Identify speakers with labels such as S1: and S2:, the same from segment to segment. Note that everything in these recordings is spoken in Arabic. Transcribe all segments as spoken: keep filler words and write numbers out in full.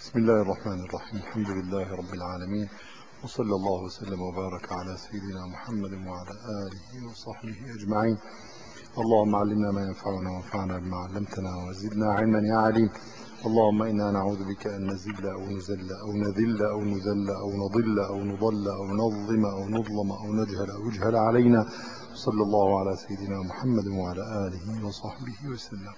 S1: بسم الله الرحمن الرحيم. الحمد لله رب العالمين، وصلى الله وسلم وبارك على سيدنا محمد وعلى آله وصحبه أجمعين. اللهم علمنا ما ينفعنا وانفعنا بما علمتنا وزدنا علما يا عليم. اللهم إنا نعوذ بك أن نزل أو نزل أو نذل أو نذل أو نضل أو نضل أو نظلم أو نظلم أو نجهل أو يجهل علينا. صلى الله على سيدنا محمد وعلى آله وصحبه وسلم.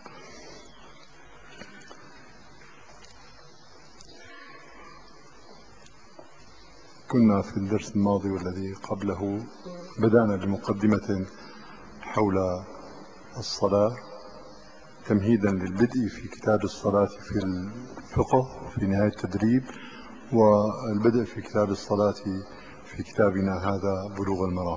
S1: كنا في الدرس الماضي والذي قبله بدأنا بمقدمة حول الصلاة تمهيدا للبدء في كتاب الصلاة في الفقه في نهاية التدريب، والبدء في كتاب الصلاة في كتابنا هذا بلوغ المرام.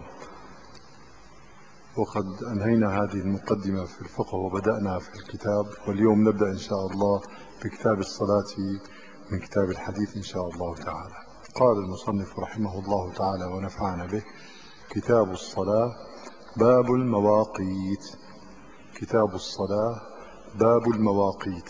S1: وقد أنهينا هذه المقدمة في الفقه وبدأنا في الكتاب، واليوم نبدأ إن شاء الله بكتاب الصلاة من كتاب الحديث إن شاء الله تعالى. قال المصنف رحمه الله تعالى ونفعنا به: كتاب الصلاة باب المواقيت. كتاب الصلاة باب المواقيت.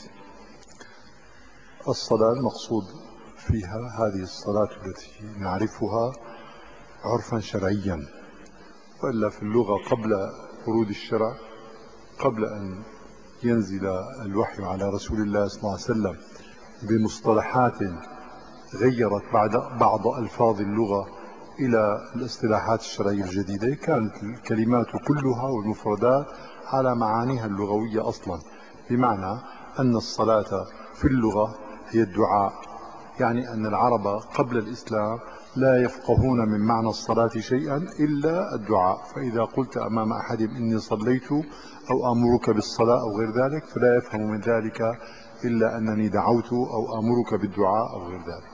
S1: الصلاة المقصود فيها هذه الصلاة التي نعرفها عرفا شرعيا، وإلا في اللغة قبل ورود الشرع، قبل أن ينزل الوحي على رسول الله صلى الله عليه وسلم بمصطلحات غيرت بعد بعض ألفاظ اللغة إلى الاصطلاحات الشرعية الجديدة، كانت الكلمات كلها والمفردات على معانيها اللغوية أصلا، بمعنى أن الصلاة في اللغة هي الدعاء. يعني أن العرب قبل الإسلام لا يفقهون من معنى الصلاة شيئا إلا الدعاء، فإذا قلت أمام أحدهم إني صليت أو أمرك بالصلاة أو غير ذلك فلا يفهم من ذلك إلا أنني دعوت أو أمرك بالدعاء أو غير ذلك.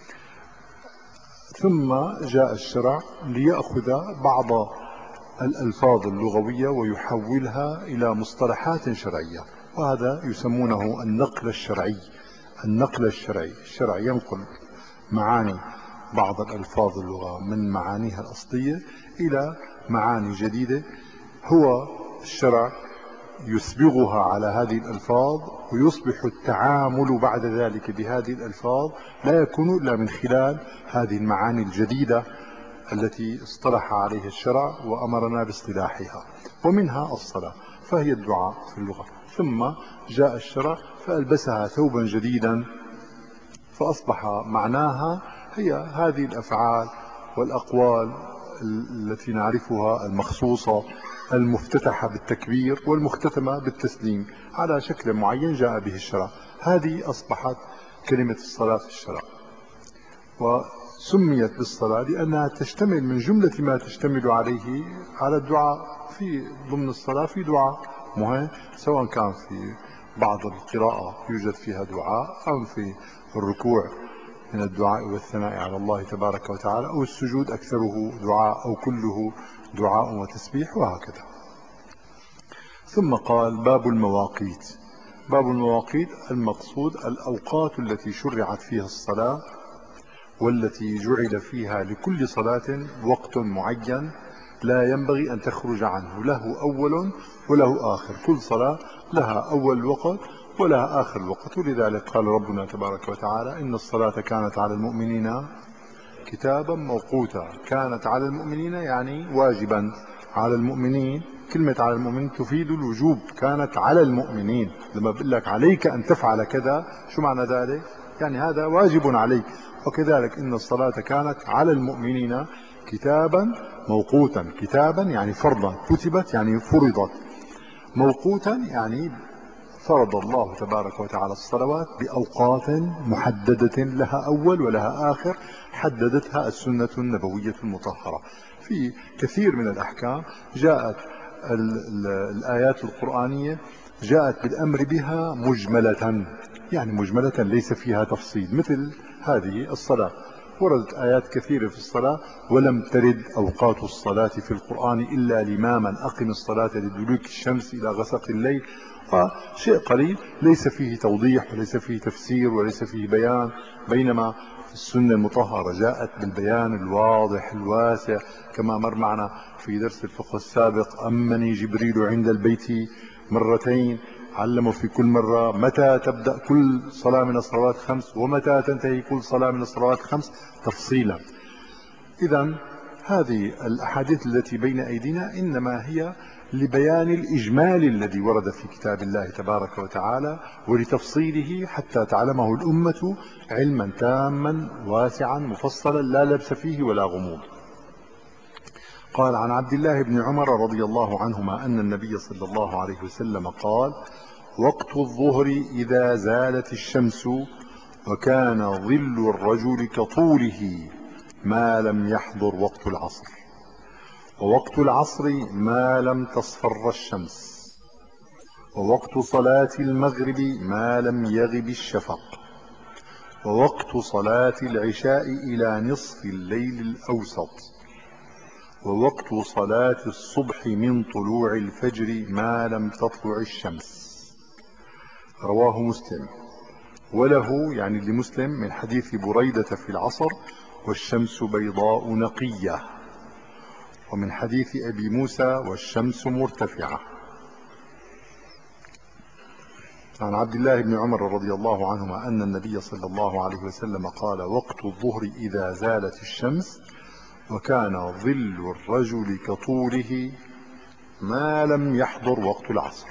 S1: ثم جاء الشرع ليأخذ بعض الألفاظ اللغوية ويحولها إلى مصطلحات شرعية، وهذا يسمونه النقل الشرعي. النقل الشرعي، الشرع ينقل معاني بعض الألفاظ اللغة من معانيها الأصلية إلى معاني جديدة، هو الشرع يسبغها على هذه الألفاظ، ويصبح التعامل بعد ذلك بهذه الألفاظ لا يكون إلا من خلال هذه المعاني الجديدة التي اصطلح عليها الشرع وأمرنا باصطلاحها. ومنها الصلاة، فهي الدعاء في اللغة. ثم جاء الشرع فألبسها ثوبا جديدا، فأصبح معناها هي هذه الأفعال والأقوال التي نعرفها المخصوصة المفتتحة بالتكبير والمختتمة بالتسليم على شكل معين جاء به الشرع. هذه أصبحت كلمة الصلاة في الشرع، وسميت بالصلاة لأنها تشتمل من جملة ما تشتمل عليه على الدعاء. في ضمن الصلاة في دعاء مهم، سواء كان في بعض القراءة يوجد فيها دعاء، أم في الركوع من الدعاء والثناء على الله تبارك وتعالى، أو السجود أكثره دعاء أو كله دعاء وتسبيح، وهكذا. ثم قال: باب المواقيت. باب المواقيت المقصود الأوقات التي شرعت فيها الصلاة، والتي جعل فيها لكل صلاة وقت معين لا ينبغي أن تخرج عنه، له أول وله آخر. كل صلاة لها أول وقت ولها آخر وقت، ولذلك قال ربنا تبارك وتعالى: إن الصلاة كانت على المؤمنين كتابا موقوتا. كانت على المؤمنين يعني واجبا على المؤمنين. كلمة على المؤمنين تفيد الوجوب، كانت على المؤمنين. لما بقول لك عليك أن تفعل كذا، شو معنى ذلك؟ يعني هذا واجب عليك. وكذلك إن الصلاة كانت على المؤمنين كتابا موقوتا. كتابا يعني فرضا، كتبت يعني فرضت، موقوتا يعني فرض الله تبارك وتعالى الصلوات بأوقات محددة لها أول ولها آخر، حددتها السنة النبوية المطهرة. في كثير من الأحكام جاءت ال ال الآيات القرآنية جاءت بالأمر بها مجملة، يعني مجملة ليس فيها تفصيل. مثل هذه الصلاة وردت آيات كثيرة في الصلاة، ولم ترد أوقات الصلاة في القرآن إلا لماما أقم الصلاة لدلوك الشمس إلى غسق الليل، شيء قليل ليس فيه توضيح وليس فيه تفسير وليس فيه بيان. بينما السنة المطهرة جاءت بالبيان الواضح الواسع، كما مر معنا في درس الفقه السابق: أمني جبريل عند البيت مرتين علموا في كل مرة متى تبدأ كل صلاة من الصلوات خمس ومتى تنتهي كل صلاة من الصلوات خمس تفصيلا. إذا هذه الأحاديث التي بين أيدينا إنما هي لبيان الإجمال الذي ورد في كتاب الله تبارك وتعالى ولتفصيله حتى تعلمه الأمة علما تاما واسعا مفصلا لا لبس فيه ولا غموض. قال عن عبد الله بن عمر رضي الله عنهما أن النبي صلى الله عليه وسلم قال: وقت الظهر إذا زالت الشمس وكان ظل الرجل كطوله ما لم يحضر وقت العصر، ووقت العصر ما لم تصفر الشمس، ووقت صلاة المغرب ما لم يغب الشفق، ووقت صلاة العشاء إلى نصف الليل الأوسط، ووقت صلاة الصبح من طلوع الفجر ما لم تطلع الشمس. رواه مسلم. وله يعني لمسلم من حديث بريدة في العصر: والشمس بيضاء نقية. ومن حديث أبي موسى: والشمس مرتفعة. عن عبد الله بن عمر رضي الله عنهما أن النبي صلى الله عليه وسلم قال: وقت الظهر إذا زالت الشمس وكان ظل الرجل كطوله ما لم يحضر وقت العصر.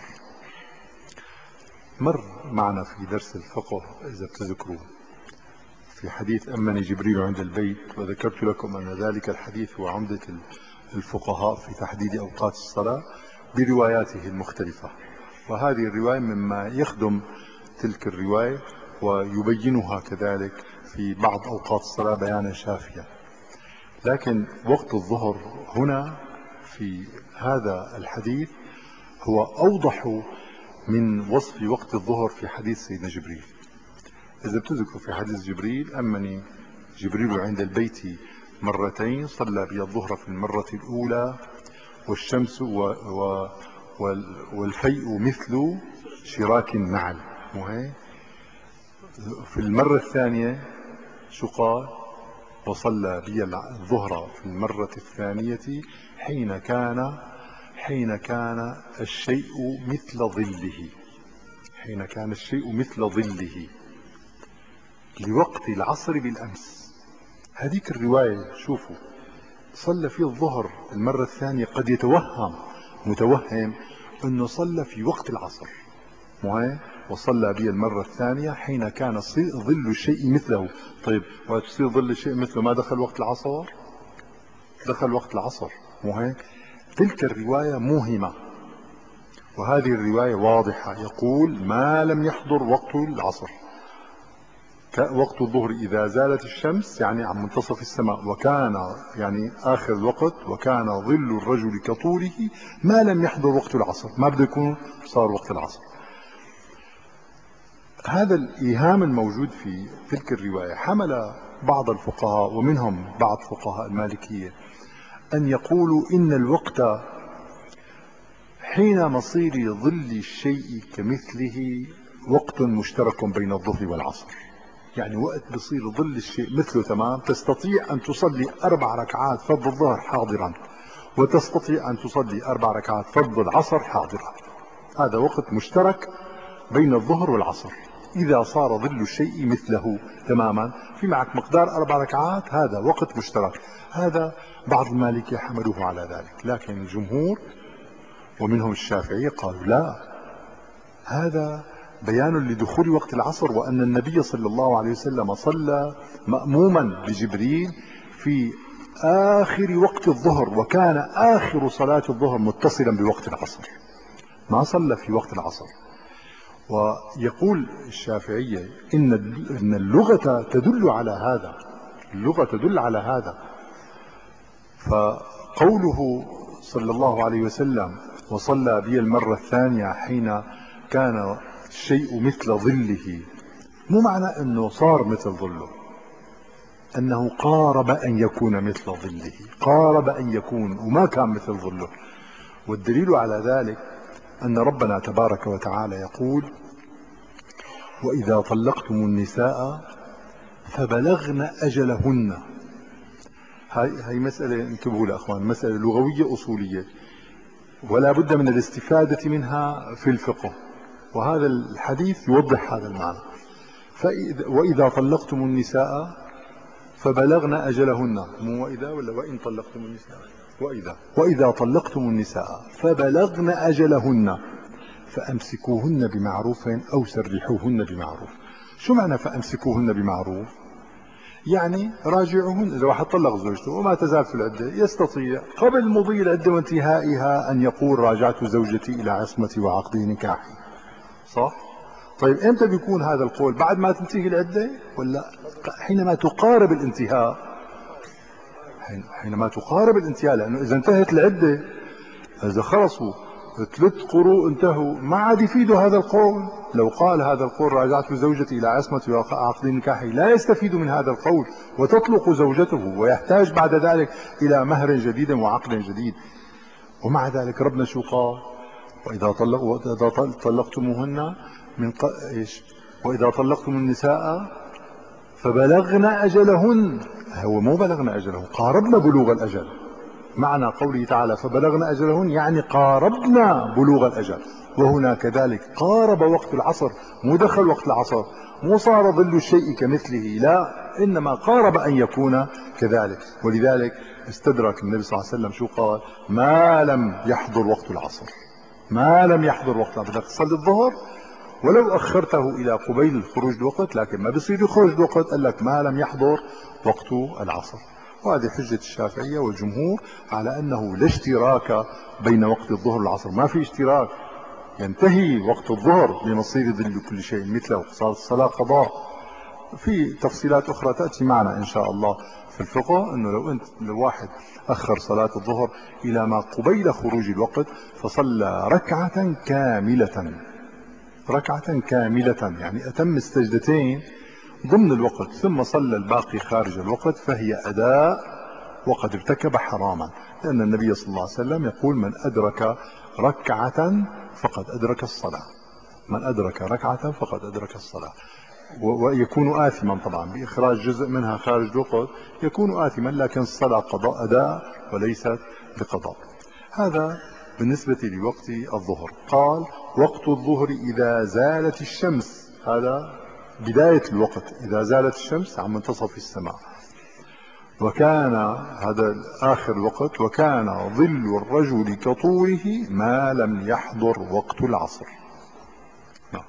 S1: مر معنا في درس الفقه إذا بتذكرون في حديث أمني جبريل عند البيت، وذكرت لكم أن ذلك الحديث هو عمدة الفقهاء في تحديد أوقات الصلاة برواياته المختلفة، وهذه الرواية مما يخدم تلك الرواية ويبينها كذلك في بعض أوقات الصلاة بيانا شافيا. لكن وقت الظهر هنا في هذا الحديث هو أوضح من وصف وقت الظهر في حديث سيدنا جبريل. إذا بتذكروا في حديث جبريل: أمني جبريل عند البيت مرتين، صلى بي الظهر في المرة الأولى والشمس و و والفيء مثل شراك النعل. وهي في المرة الثانية شو قال؟ وصلى بي الظهر في المرة الثانية حين كان حين كان الشيء مثل ظله حين كان الشيء مثل ظله لوقت العصر بالأمس. هذيك الرواية شوفوا صلى في الظهر المرة الثانية، قد يتوهم متوهم أنه صلى في وقت العصر. معي وصلى بي المرة الثانية حين كان ظل الشيء مثله. طيب وتصير ظل الشيء مثله ما دخل وقت العصر؟ دخل وقت العصر. معي تلك الرواية موهمة وهذه الرواية واضحة، يقول ما لم يحضر وقت العصر. وقت الظهر إذا زالت الشمس يعني عن منتصف السماء، وكان يعني آخر الوقت، وكان ظل الرجل كطوله ما لم يحضر وقت العصر، ما بده يكون صار وقت العصر. هذا الإيهام الموجود في تلك الرواية حمل بعض الفقهاء ومنهم بعض فقهاء المالكية أن يقولوا إن الوقت حين مصير ظل الشيء كمثله وقت مشترك بين الظهر والعصر. يعني وقت بصير ظل الشيء مثله تمام، تستطيع أن تصلي أربع ركعات فرض الظهر حاضرا، وتستطيع أن تصلي أربع ركعات فرض العصر حاضرا. هذا وقت مشترك بين الظهر والعصر إذا صار ظل الشيء مثله تماما، في معك مقدار أربع ركعات، هذا وقت مشترك. هذا بعض المالكية حملوه على ذلك، لكن الجمهور ومنهم الشافعية قالوا لا، هذا بيان لدخول وقت العصر، وأن النبي صلى الله عليه وسلم صلى مأموما بجبريل في آخر وقت الظهر، وكان آخر صلاة الظهر متصلا بوقت العصر، ما صلى في وقت العصر. ويقول الشافعية إن إن اللغة تدل على هذا، اللغة تدل على هذا. فقوله صلى الله عليه وسلم وصلى بي المرة الثانية حين كان الشيء مثل ظله، مو معنى أنه صار مثل ظله، أنه قارب أن يكون مثل ظله، قارب أن يكون وما كان مثل ظله. والدليل على ذلك أن ربنا تبارك وتعالى يقول: وإذا طلقتم النساء فبلغن أجلهن. هاي هاي مسألة انتبهوا لها أخوان، مسألة لغوية أصولية ولا بد من الاستفادة منها في الفقه. وهذا الحديث يوضح هذا المعنى. وإذا طلقتم النساء فبلغن أجلهن، مو وإذا ولا وإن طلقتم النساء، وإذا وإذا طلقتم النساء فبلغن أجلهن فأمسكوهن بمعروف أو سرحوهن بمعروف. شو معنى فأمسكوهن بمعروف؟ يعني راجعوهن. إذا واحد طلق زوجته وما تزال في العدة يستطيع قبل مضي العدة وانتهائها أن يقول راجعت زوجتي إلى عصمتي وعقد نكاحي، صح؟ طيب امتى بيكون هذا القول؟ بعد ما تنتهي العدة ولا حينما تقارب الانتهاء؟ حينما تقارب الانتهاء، لأنه إذا انتهت العدة، إذا خلصوا ثلاث قروء انتهوا، ما عاد يفيد هذا القول. لو قال هذا القول راجعت زوجتي إلى عصمتي وعقد نكاحي لا يستفيد من هذا القول وتطلق زوجته ويحتاج بعد ذلك إلى مهر جديد وعقد جديد. ومع ذلك ربنا شو قال؟ وإذا طلقوا وإذا طلقتموهن من ق... إيش؟ وإذا طلقتم النساء فبلغن أجلهن. هو مو بلغن أجلهن، قاربنا بلوغ الأجل. معنى قوله تعالى فبلغن أجلهن يعني قاربنا بلوغ الأجل. وهنا كذلك قارب وقت العصر، مو دخل وقت العصر، مو صار ظل الشيء كمثله، لا، إنما قارب أن يكون كذلك. ولذلك استدرك النبي صلى الله عليه وسلم شو قال؟ ما لم يحضر وقت العصر، ما لم يحضر وقت العصر. بدك تصلي الظهر ولو أخرته إلى قبيل خروج الوقت، لكن ما بيصير يخرج الوقت، قال لك ما لم يحضر وقت العصر. وهذه حجة الشافعية والجمهور على أنه لا اشتراك بين وقت الظهر والعصر، ما في اشتراك، ينتهي وقت الظهر بمصير ظل كل شيء مثله، صارت الصلاة قضاء. في تفصيلات أخرى تأتي معنا إن شاء الله في الفقه، أنه لو أنت لو واحد أخر صلاة الظهر إلى ما قبيل خروج الوقت فصلى ركعة كاملة، ركعة كاملة يعني أتم السجدتين ضمن الوقت ثم صلى الباقي خارج الوقت، فهي أداء وقد ارتكب حراما، لأن النبي صلى الله عليه وسلم يقول من أدرك ركعة فقد أدرك الصلاة، من أدرك ركعة فقد أدرك الصلاة. ويكون آثما طبعا بإخراج جزء منها خارج الوقت، يكون آثما، لكن الصلاة قضاء أداء وليست بقضاء. هذا بالنسبة لوقت الظهر. قال وقت الظهر إذا زالت الشمس، هذا بداية الوقت، إذا زالت الشمس عن منتصف السماء. وكان هذا آخر الوقت، وكان ظل الرجل كطوله ما لم يحضر وقت العصر. نعم.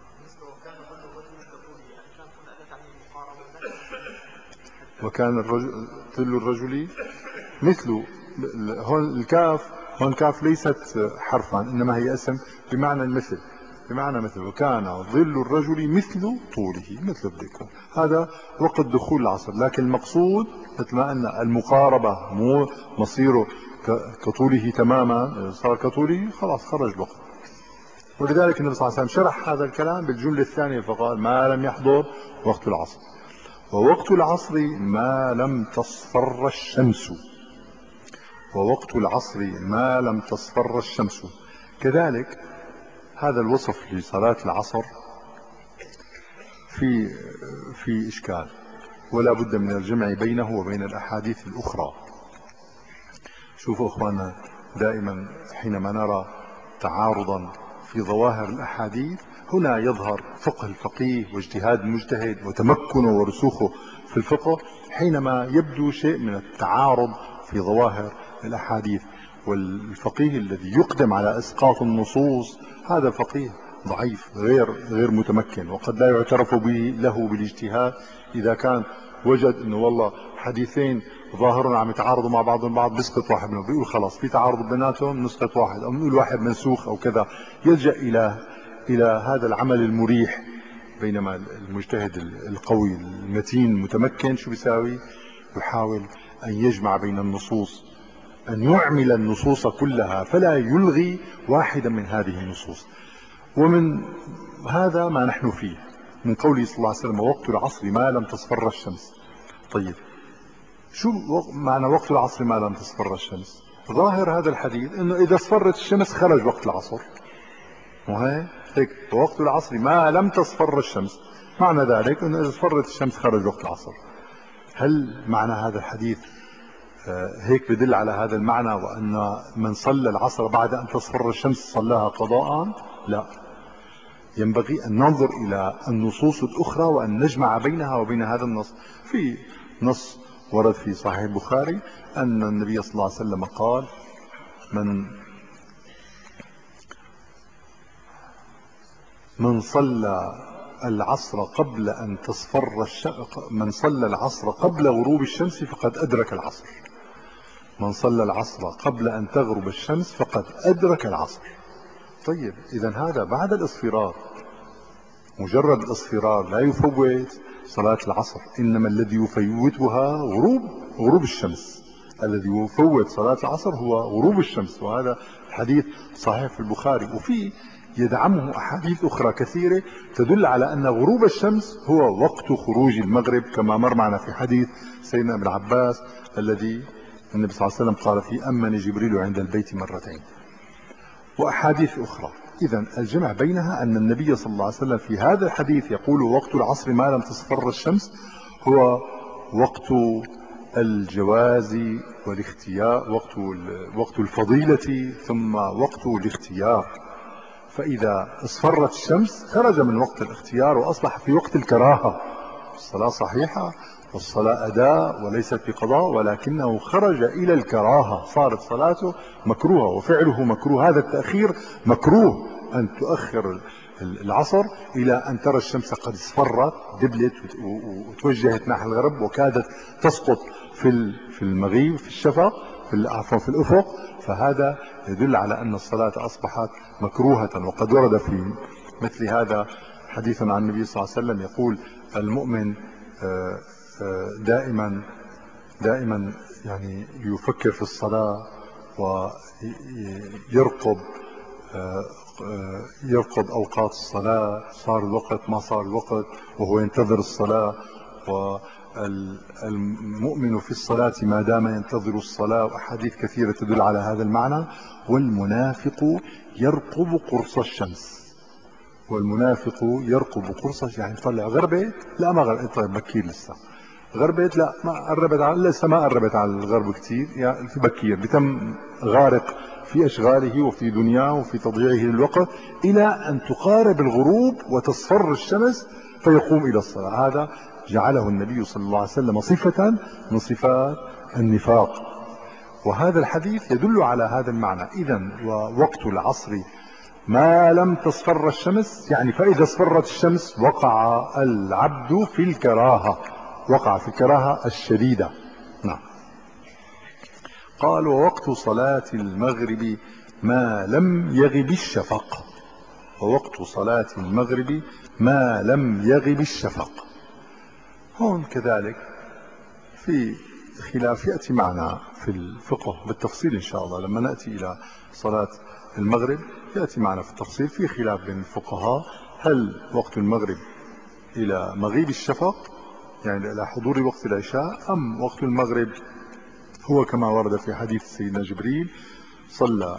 S1: وكان الرجل ظل الرجل مثل، هون الكاف، هون كاف ليست حرفا إنما هي اسم بمعنى المثل، بمعنى مثل. وكان ظل الرجل مثل طوله، مثل ذلك. هذا وقت دخول العصر، لكن المقصود مثل ما أن المقاربة، مو مصيره كطوله تماما، صار كطوله خلاص خرج الوقت. ولذلك النبي صلى الله عليه وسلم شرح هذا الكلام بالجملة الثانية فقال ما لم يحضر وقت العصر. ووقت العصر ما لم تصفر الشمس، ووقت العصر ما لم تصفر الشمس. كذلك هذا الوصف لصلاة العصر في في إشكال، ولا بد من الجمع بينه وبين الأحاديث الأخرى. شوفوا أخوانا، دائما حينما نرى تعارضا في ظواهر الأحاديث هنا يظهر فقه الفقيه واجتهاد المجتهد وتمكنه ورسوخه في الفقه، حينما يبدو شيء من التعارض في ظواهر الأحاديث. والفقيه الذي يقدم على إسقاط النصوص هذا فقيه ضعيف غير غير متمكن، وقد لا يعترف به له بالاجتهاد إذا كان وجد انه والله حديثين ظاهرون عم يتعارضوا مع بعضهم البعض، بيسقط واحد منهم، بيقول خلاص في تعارض بيناتهم نسقط واحد، او نقول واحد منسوخ او كذا، يلجأ الى الى هذا العمل المريح. بينما المجتهد القوي المتين المتمكن شو بيساوي؟ يحاول ان يجمع بين النصوص، ان يعمل النصوص كلها فلا يلغي واحدا من هذه النصوص. ومن هذا ما نحن فيه من قوله صلى الله عليه وسلم وقت العصر ما لم تصفر الشمس. طيب شو معنى وقت العصر ما لم تصفر الشمس؟ ظاهر هذا الحديث انه اذا اصفرت الشمس خرج وقت العصر، وهي هيك وقت العصر ما لم تصفر الشمس، معنى ذلك انه اذا اصفرت الشمس خرج وقت العصر. هل معنى هذا الحديث هيك بدل على هذا المعنى، وان من صلى العصر بعد ان تصفر الشمس صلاها قضاء؟ لا، ينبغي أن ننظر إلى النصوص الأخرى وأن نجمع بينها وبين هذا النص. في نص ورد في صحيح البخاري أن النبي صلى الله عليه وسلم قال: من من صلى العصر قبل أن تصفر الشمس من صلى العصر قبل غروب الشمس فقد أدرك العصر. من صلى العصر قبل أن تغرب الشمس فقد أدرك العصر. طيب، إذا هذا بعد الإصفرار، مجرد الإصفرار لا يفوت صلاة العصر، إنما الذي يفوتها غروب غروب الشمس. الذي يفوت صلاة العصر هو غروب الشمس، وهذا الحديث صحيح في البخاري، وفي يدعمه أحاديث أخرى كثيرة تدل على أن غروب الشمس هو وقت خروج المغرب، كما مر معنا في حديث سيدنا ابن عباس الذي النبي صلى الله عليه وسلم قال فيه: أمني جبريل عند البيت مرتين، وأحاديث أخرى. إذن الجمع بينها أن النبي صلى الله عليه وسلم في هذا الحديث يقول: وقت العصر ما لم تصفر الشمس، هو وقت الجواز والاختيار، وقت وقت الفضيلة ثم وقت الاختيار. فإذا اصفرت الشمس خرج من وقت الاختيار وأصبح في وقت الكراهة. الصلاة صحيحة والصلاة أداء وليست بقضاء، ولكنه خرج إلى الكراهة، صارت صلاته مكروهة وفعله مكروه. هذا التأخير مكروه، أن تؤخر العصر إلى أن ترى الشمس قد اصفرت، دبلت وتوجهت نحو الغرب وكادت تسقط في في المغيب، في الشفق، في عفوا في الأفق. فهذا يدل على أن الصلاة أصبحت مكروهة. وقد ورد في مثل هذا حديث عن النبي صلى الله عليه وسلم يقول: المؤمن دائما دائما يعني يفكر في الصلاة ويرقب يرقب أوقات الصلاة، صار الوقت ما صار الوقت، وهو ينتظر الصلاة. والمؤمن في الصلاة ما دام ينتظر الصلاة، وأحاديث كثيرة تدل على هذا المعنى. والمنافق يرقب قرص الشمس، والمنافق يرقب قرص، يعني طلع غربت، لا ما غربت، طيب بكير لسه، غربت لا ما قربت على، لسه ما قربت على الغرب كثير، يعني في بكير، بتم غارق في أشغاله وفي دنياه وفي تضييعه للوقت إلى أن تقارب الغروب وتصفر الشمس فيقوم إلى الصلاة. هذا جعله النبي صلى الله عليه وسلم صفة من صفات النفاق، وهذا الحديث يدل على هذا المعنى. إذن ووقت العصر ما لم تصفر الشمس، يعني فإذا اصفرت الشمس وقع العبد في الكراهة، وقع في الكراهة الشديدة. نعم. قال: ووقت صلاة المغرب ما لم يغب الشفق. ووقت صلاة المغرب ما لم يغب الشفق. هون كذلك في خلاف يأتي معنا في الفقه بالتفصيل إن شاء الله، لما نأتي إلى صلاة المغرب يأتي معنا في التفصيل، في خلاف بين الفقهاء: هل وقت المغرب إلى مغيب الشفق، يعني إلى حضور وقت العشاء، أم وقت المغرب هو كما ورد في حديث سيدنا جبريل: صلى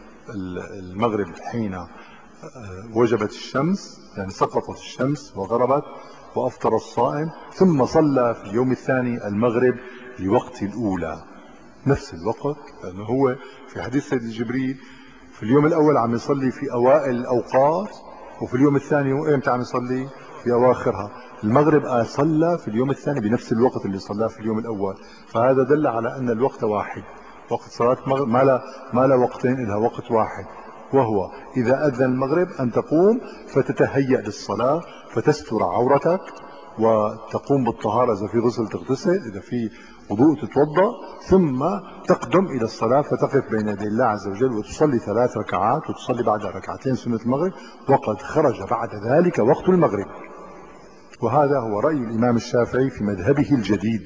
S1: المغرب حين وجبت الشمس، يعني سقطت الشمس وغربت، وأفطر الصائم، ثم صلى في اليوم الثاني المغرب لوقت الأولى، نفس الوقت. لأنه هو في حديث سيدنا جبريل في اليوم الأول عم يصلي في أوائل الأوقات، وفي اليوم الثاني وإمتى عم يصلي؟ في أواخرها. المغرب آه صلى في اليوم الثاني بنفس الوقت اللي صلاه في اليوم الأول، فهذا دل على أن الوقت واحد. وقت صلاة المغرب ما لا ما لا وقتين، إلها وقت واحد، وهو إذا أذن المغرب أن تقوم فتتهيأ للصلاة، فتستر عورتك وتقوم بالطهارة، إذا في غسل تغتسل، إذا في وضوء تتوضأ، ثم تقدم إلى الصلاة فتقف بين يدي الله عز وجل وتصلي ثلاث ركعات وتصلي بعدها ركعتين سنة المغرب، وقد خرج بعد ذلك وقت المغرب. وهذا هو رأي الإمام الشافعي في مذهبه الجديد.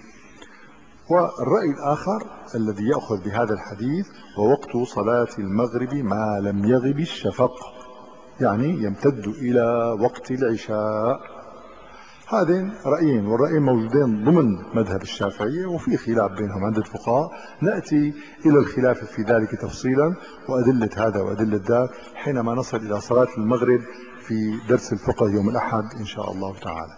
S1: والرأي الآخر الذي يأخذ بهذا الحديث: ووقت صلاة المغرب ما لم يغب الشفق، يعني يمتد إلى وقت العشاء. هذين رأيين، والرأيين موجودين ضمن مذهب الشافعية، وفي خلاف بينهم عند الفقهاء. نأتي إلى الخلاف في ذلك تفصيلا، وأدلة هذا وأدلة ذاك حينما نصل إلى صلاة المغرب في درس الفقه يوم الأحد إن شاء الله تعالى.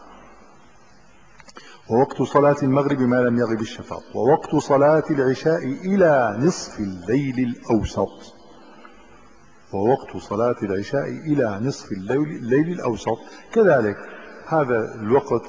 S1: ووقت صلاة المغرب ما لم يغب الشفق. ووقت صلاة العشاء إلى نصف الليل الأوسط. ووقت صلاة العشاء إلى نصف الليل, الليل الأوسط. كذلك هذا الوقت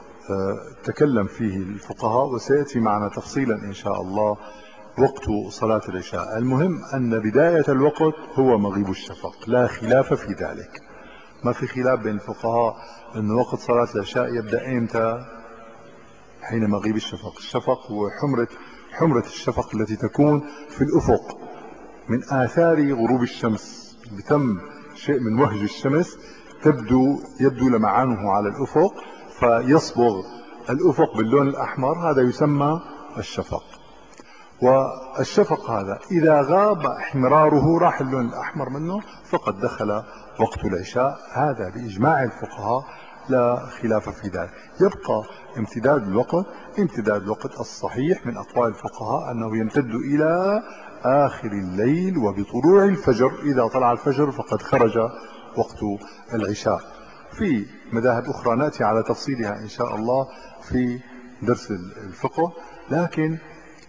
S1: تكلم فيه الفقهاء وسيأتي معنا تفصيلا إن شاء الله وقت صلاة العشاء. المهم أن بداية الوقت هو مغيب الشفق، لا خلاف في ذلك، ما في خلاف بين الفقهاء أن وقت صلاة العشاء يبدأ إمتى؟ حين مغيب الشفق. الشفق هو حمرة حمرة الشفق التي تكون في الأفق من آثار غروب الشمس، بتم شيء من وهج الشمس، تبدو يبدو لمعانه على الأفق فيصبغ الأفق باللون الأحمر، هذا يسمى الشفق. والشفق هذا إذا غاب احمراره راح اللون الأحمر منه فقد دخل وقت العشاء، هذا بإجماع الفقهاء لا خلاف في ذلك. يبقى امتداد الوقت، امتداد الوقت الصحيح من أقوال الفقهاء أنه يمتد إلى آخر الليل وبطلوع الفجر، إذا طلع الفجر فقد خرج وقت العشاء. في مذاهب أخرى نأتي على تفصيلها إن شاء الله في درس الفقه، لكن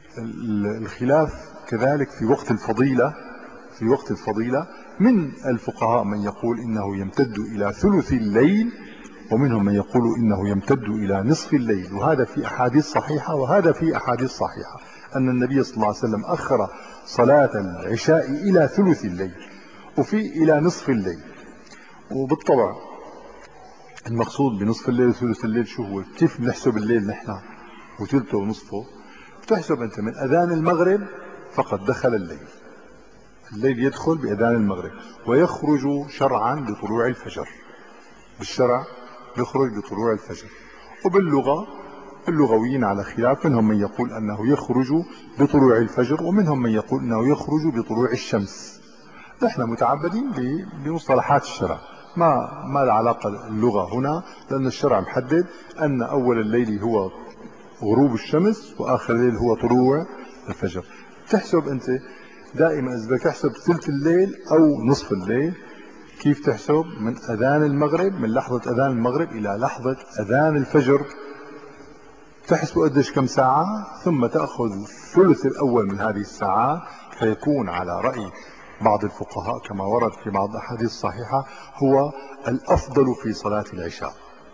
S1: الخلاف كذلك في وقت الفضيلة. في وقت الفضيلة من الفقهاء من يقول إنه يمتد إلى ثلث الليل، ومنهم من يقول إنه يمتد إلى نصف الليل، وهذا في أحاديث صحيحة وهذا في أحاديث صحيحة أن النبي صلى الله عليه وسلم أخر صلاة العشاء إلى ثلث الليل وفي إلى نصف الليل. وبالطبع المقصود بنصف الليل وثلث الليل شو هو؟ كيف بنحسب الليل نحن وثلثه ونصفه؟ بتحسب أنت من أذان المغرب فقد دخل الليل، الليل يدخل بأذان المغرب ويخرج شرعا بطلوع الفجر، بالشرع يخرج بطلوع الفجر. وباللغة اللغويين على خلاف، منهم من يقول أنه يخرج بطلوع الفجر ومنهم من يقول أنه يخرج بطلوع الشمس. نحن متعبدين بمصطلحات الشرع، ما ما العلاقة اللغة هنا، لأن الشرع محدد أن أول الليل هو غروب الشمس وآخر الليل هو طلوع الفجر. تحسب أنت دائما إذا بدك تحسب ثلث الليل أو نصف الليل، كيف تحسب؟ من أذان المغرب، من لحظة أذان المغرب إلى لحظة أذان الفجر، تحسب قديش كم ساعة، ثم تأخذ الثلث الأول من هذه الساعات، فيكون على رأي بعض الفقهاء كما ورد في بعض الأحاديث الصحيحة هو الأفضل في صلاة العشاء.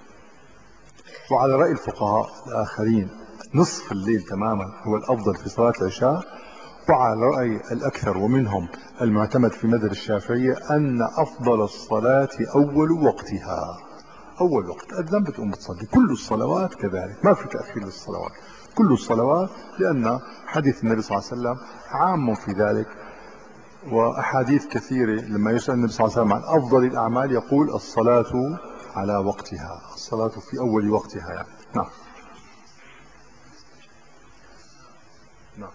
S1: وعلى رأي الفقهاء الآخرين نصف الليل تماما هو الأفضل في صلاة العشاء. وعلى رأي الأكثر ومنهم المعتمد في مذهب الشافعية أن أفضل الصلاة أول وقتها. أول وقت أذن بتقوم بتصلي، كل الصلوات كذلك، ما في تأخير للصلوات، كل الصلوات، لأن حديث النبي صلى الله عليه وسلم عام في ذلك، وأحاديث كثيرة لما يسأل النبي صلى الله عليه وسلم عن أفضل الأعمال يقول الصلاة على وقتها، الصلاة في أول وقتها يعني. نعم نعم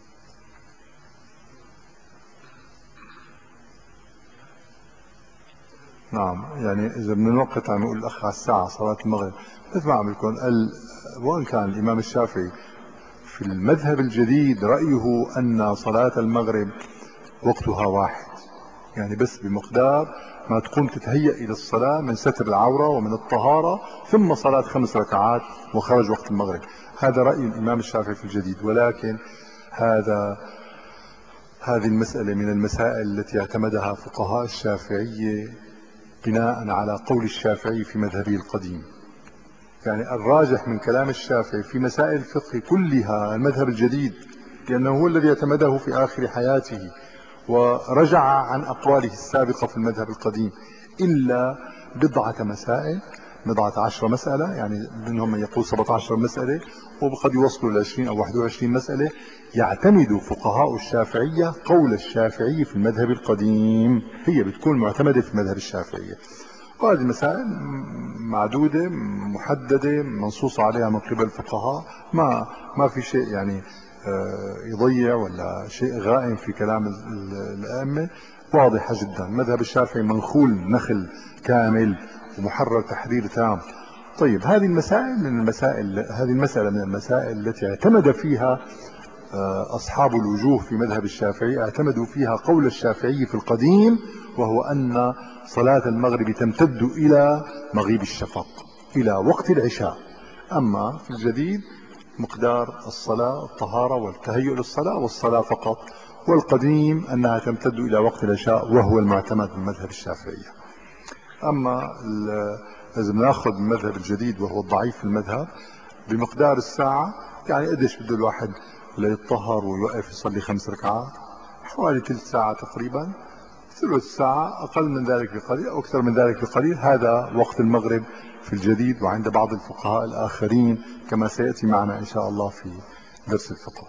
S1: نعم يعني إذا بدنا نوقت عم نقول الأخ على الساعة صلاة المغرب مثل ما عم يكون ال... وإن كان الإمام الشافعي في المذهب الجديد رأيه أن صلاة المغرب وقتها واحد، يعني بس بمقدار ما تقوم تتهيأ إلى الصلاة من ستر العورة ومن الطهارة ثم صلاة خمس ركعات وخرج وقت المغرب. هذا رأي الإمام الشافعي في الجديد، ولكن هذا هذه المسألة من المسائل التي اعتمدها فقهاء الشافعية بناء على قول الشافعي في مذهبه القديم. يعني الراجح من كلام الشافعي في مسائل الفقه كلها المذهب الجديد، لأنه هو الذي اعتمده في آخر حياته ورجع عن أقواله السابقة في المذهب القديم، إلا بضعة مسائل، بضعة عشر مسألة، يعني منهم من يقول سبعة عشر مسألة وقد يوصلوا لعشرين أو واحد وعشرين مسألة. يعتمد فقهاء الشافعية قول الشافعي في المذهب القديم، هي بتكون معتمدة في المذهب الشافعية. وهذه المسائل معدودة محددة منصوص عليها من قبل الفقهاء، ما ما في شيء يعني يضيع ولا شيء غائم في كلام الأئمة، واضحة جدا. مذهب الشافعي منخول نخل كامل ومحرر تحرير تام. طيب هذه المسائل من المسائل هذه المسألة من المسائل التي اعتمد فيها أصحاب الوجوه في مذهب الشافعي، اعتمدوا فيها قول الشافعي في القديم، وهو أن صلاة المغرب تمتد إلى مغيب الشفق، إلى وقت العشاء. أما في الجديد مقدار الصلاة الطهارة والتهيؤ للصلاة والصلاة فقط، والقديم أنها تمتد إلى وقت العشاء وهو المعتمد من مذهب الشافعية. أما إذا بناخذ المذهب الجديد وهو الضعيف في المذهب بمقدار الساعة، يعني قديش بده الواحد ليتطهر ويوقف يصلي خمس ركعات؟ حوالي ثلث ساعة تقريبا، ثلث ساعة، أقل من ذلك بقليل أو أكثر من ذلك بقليل. هذا وقت المغرب في الجديد وعند بعض الفقهاء الآخرين كما سيأتي معنا إن شاء الله في درس الفقه.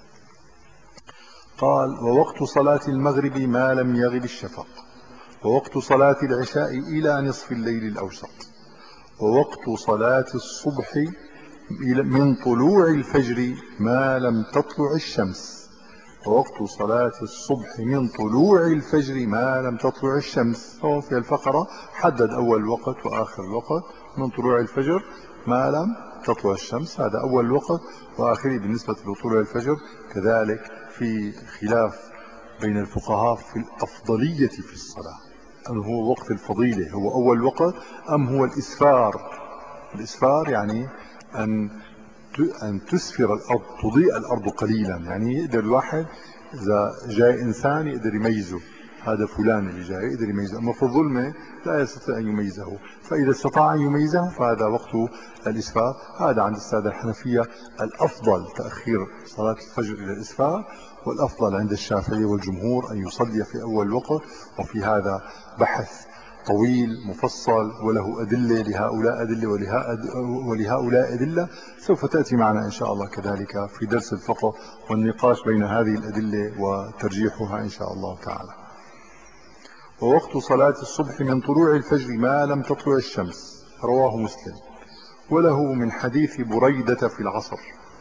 S1: قال: ووقت صلاة المغرب ما لم يغب الشفق، ووقت صلاة العشاء إلى نصف الليل الأوسط، ووقت صلاة الصبح من طلوع الفجر ما لم تطلع الشمس، ووقت صلاة الصبح من طلوع الفجر ما لم تطلع الشمس. هو في الفقرة حدد أول وقت وآخر الوقت. من طلوع الفجر ما لم تطلع الشمس، هذا أول وقت، وآخره بالنسبة لطلوع الفجر. كذلك في خلاف بين الفقهاء في الأفضلية في الصلاة، أم هو وقت الفضيلة هو أول وقت أم هو الإسفار. الإسفار يعني أن أن تسفر الأرض، تضيء الأرض قليلا، يعني يقدر الواحد إذا جاء إنسان يقدر يميزه، هذا فلان اللي جاي يقدر يميزه. أما في الظلمة لا يستطيع أن يميزه، فإذا استطاع أن يميزه فهذا وقت الإسفار. هذا عند السادة الحنفية الأفضل تأخير صلاة الفجر إلى الإسفار، والأفضل عند الشافعي والجمهور أن يصلي في أول وقت. وفي هذا بحث طويل مفصل وله أدلة، لهؤلاء أدلة ولهؤلاء أدلة، سوف تأتي معنا إن شاء الله كذلك في درس الفقه والنقاش بين هذه الأدلة وترجيحها إن شاء الله تعالى. ووقت صلاة الصبح من طلوع الفجر ما لم تطلع الشمس، رواه مسلم، وله من حديث بريدة في العصر،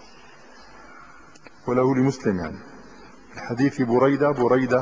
S1: وله لمسلم يعني حديث بريدة بريدة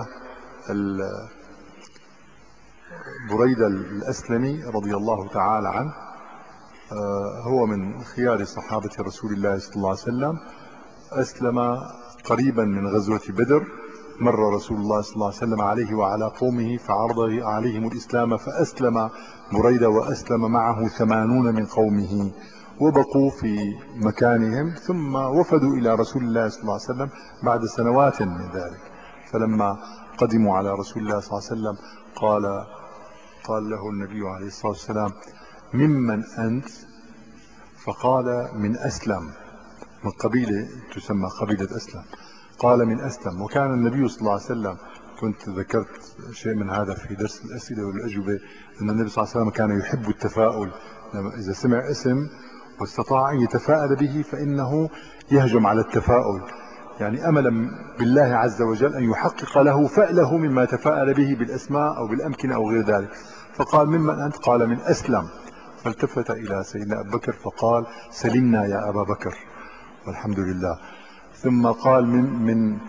S1: بريدة الأسلمي رضي الله تعالى عنه، هو من خيار صحابة رسول الله صلى الله عليه وسلم. أسلم قريبا من غزوة بدر، مر رسول الله صلى الله عليه وسلم عليه وعلى قومه فعرض عليهم الإسلام فأسلم بريدة، وأسلم معه ثمانون من قومه وبقوا في مكانهم، ثم وفدوا إلى رسول الله صلى الله عليه وسلم بعد سنوات من ذلك. فلما قدموا على رسول الله صلى الله عليه وسلم قال قال له النبي عليه الصلاة والسلام: ممن أنت؟ فقال: من أسلم، من قبيلة تسمى قبيلة أسلم. قال: من أسلم. وكان النبي صلى الله عليه وسلم، كنت ذكرت شيء من هذا في درس الأسئلة والأجوبة، أن النبي صلى الله عليه وسلم كان يحب التفاؤل. إذا سمع اسم واستطاع أن يتفاءل به فإنه يهجم على التفاؤل، يعني أملا بالله عز وجل أن يحقق له فأله مما تفاءل به بالأسماء أو بالأمكنة أو غير ذلك. فقال: ممن أنت؟ قال: من أسلم. فالتفت إلى سيدنا أبي بكر فقال: سلمنا يا أبا بكر، والحمد لله. ثم قال: من من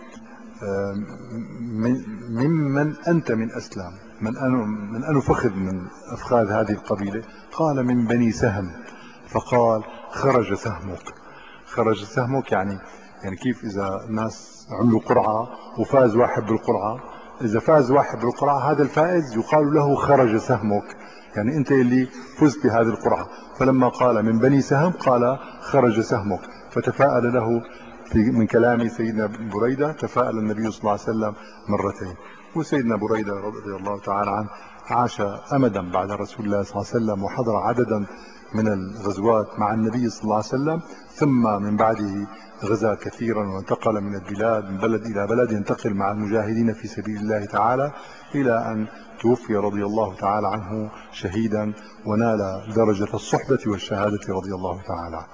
S1: ممن أنت؟ من أسلم، من أنو من أنو فخذ من أفخاذ هذه القبيلة؟ قال: من بني سهم. فقال: خرج سهمك. خرج سهمك يعني يعني كيف إذا الناس عملوا قرعة وفاز واحد بالقرعة، إذا فاز واحد بالقرعة هذا الفائز يقال له خرج سهمك، يعني أنت اللي فزت بهذه القرعة. فلما قال من بني سهم قال خرج سهمك، فتفاءل له في من كلام سيدنا بريدة، تفاءل النبي صلى الله عليه وسلم مرتين. وسيدنا بريدة رضي الله تعالى عنه عاش أمدا بعد رسول الله صلى الله عليه وسلم، وحضر عددا من الغزوات مع النبي صلى الله عليه وسلم، ثم من بعده غزا كثيرا وانتقل من البلاد من بلد إلى بلد ينتقل مع المجاهدين في سبيل الله تعالى، إلى أن توفي رضي الله تعالى عنه شهيدا ونال درجة الصحبة والشهادة رضي الله تعالى عنه.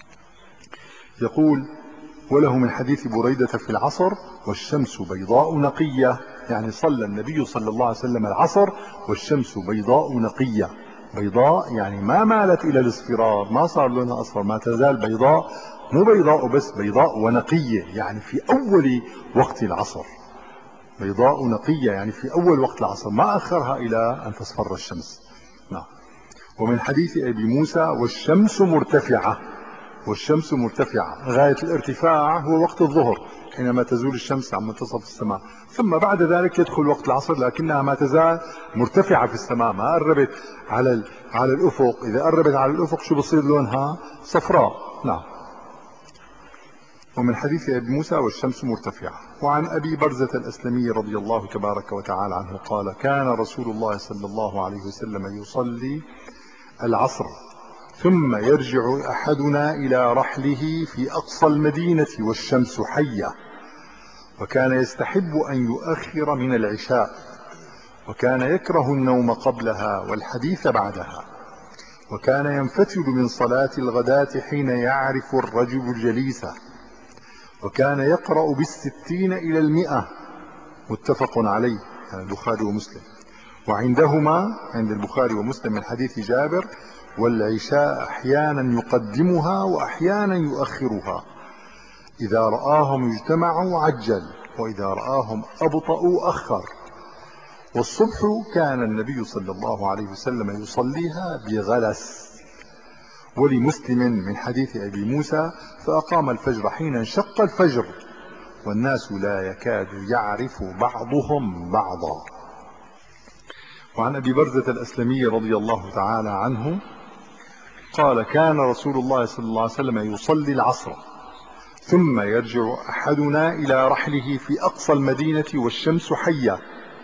S1: يقول: وله من حديث بريدة في العصر: والشمس بيضاء نقية، يعني صلى النبي صلى الله عليه وسلم العصر والشمس بيضاء نقية. بيضاء يعني ما مالت إلى الاصفرار، ما صار لونها أصفر، ما تزال بيضاء، مو بيضاء بس، بيضاء ونقية، يعني في أول وقت العصر. بيضاء نقية يعني في أول وقت العصر، ما أخرها إلى أن تصفر الشمس. نعم. ومن حديث أبي موسى: والشمس مرتفعة. والشمس مرتفعة، غاية الارتفاع هو وقت الظهر حينما تزول الشمس عن منتصف السماء، ثم بعد ذلك يدخل وقت العصر، لكنها ما تزال مرتفعة في السماء، ما قربت على على الأفق. إذا قربت على الأفق شو بصير؟ لونها صفراء. نعم. ومن حديث أبي موسى والشمس مرتفعة. وعن أبي برزة الأسلمي رضي الله تبارك وتعالى عنه قال كان رسول الله صلى الله عليه وسلم يصلي العصر ثم يرجع أحدنا إلى رحله في أقصى المدينة والشمس حية، وكان يستحب أن يؤخر من العشاء، وكان يكره النوم قبلها والحديث بعدها، وكان ينفتل من صلاة الغداة حين يعرف الرجل جليسه، وكان يقرأ بالستين إلى المئة، متفق عليه يعني البخاري ومسلم. وعندهما عند البخاري ومسلم من حديث جابر والعشاء أحيانا يقدمها وأحيانا يؤخرها، إذا رآهم اجتمعوا عجل وإذا رآهم أبطأوا أخر. والصبح كان النبي صلى الله عليه وسلم يصليها بغلس. ولمسلم من حديث أبي موسى فأقام الفجر حين انشق الفجر والناس لا يكاد يعرف بعضهم بعضا. وعن أبي برزة الأسلمي رضي الله تعالى عنه قال كان رسول الله صلى الله عليه وسلم يصلي العصر ثم يرجع أحدنا إلى رحله في أقصى المدينة والشمس حية.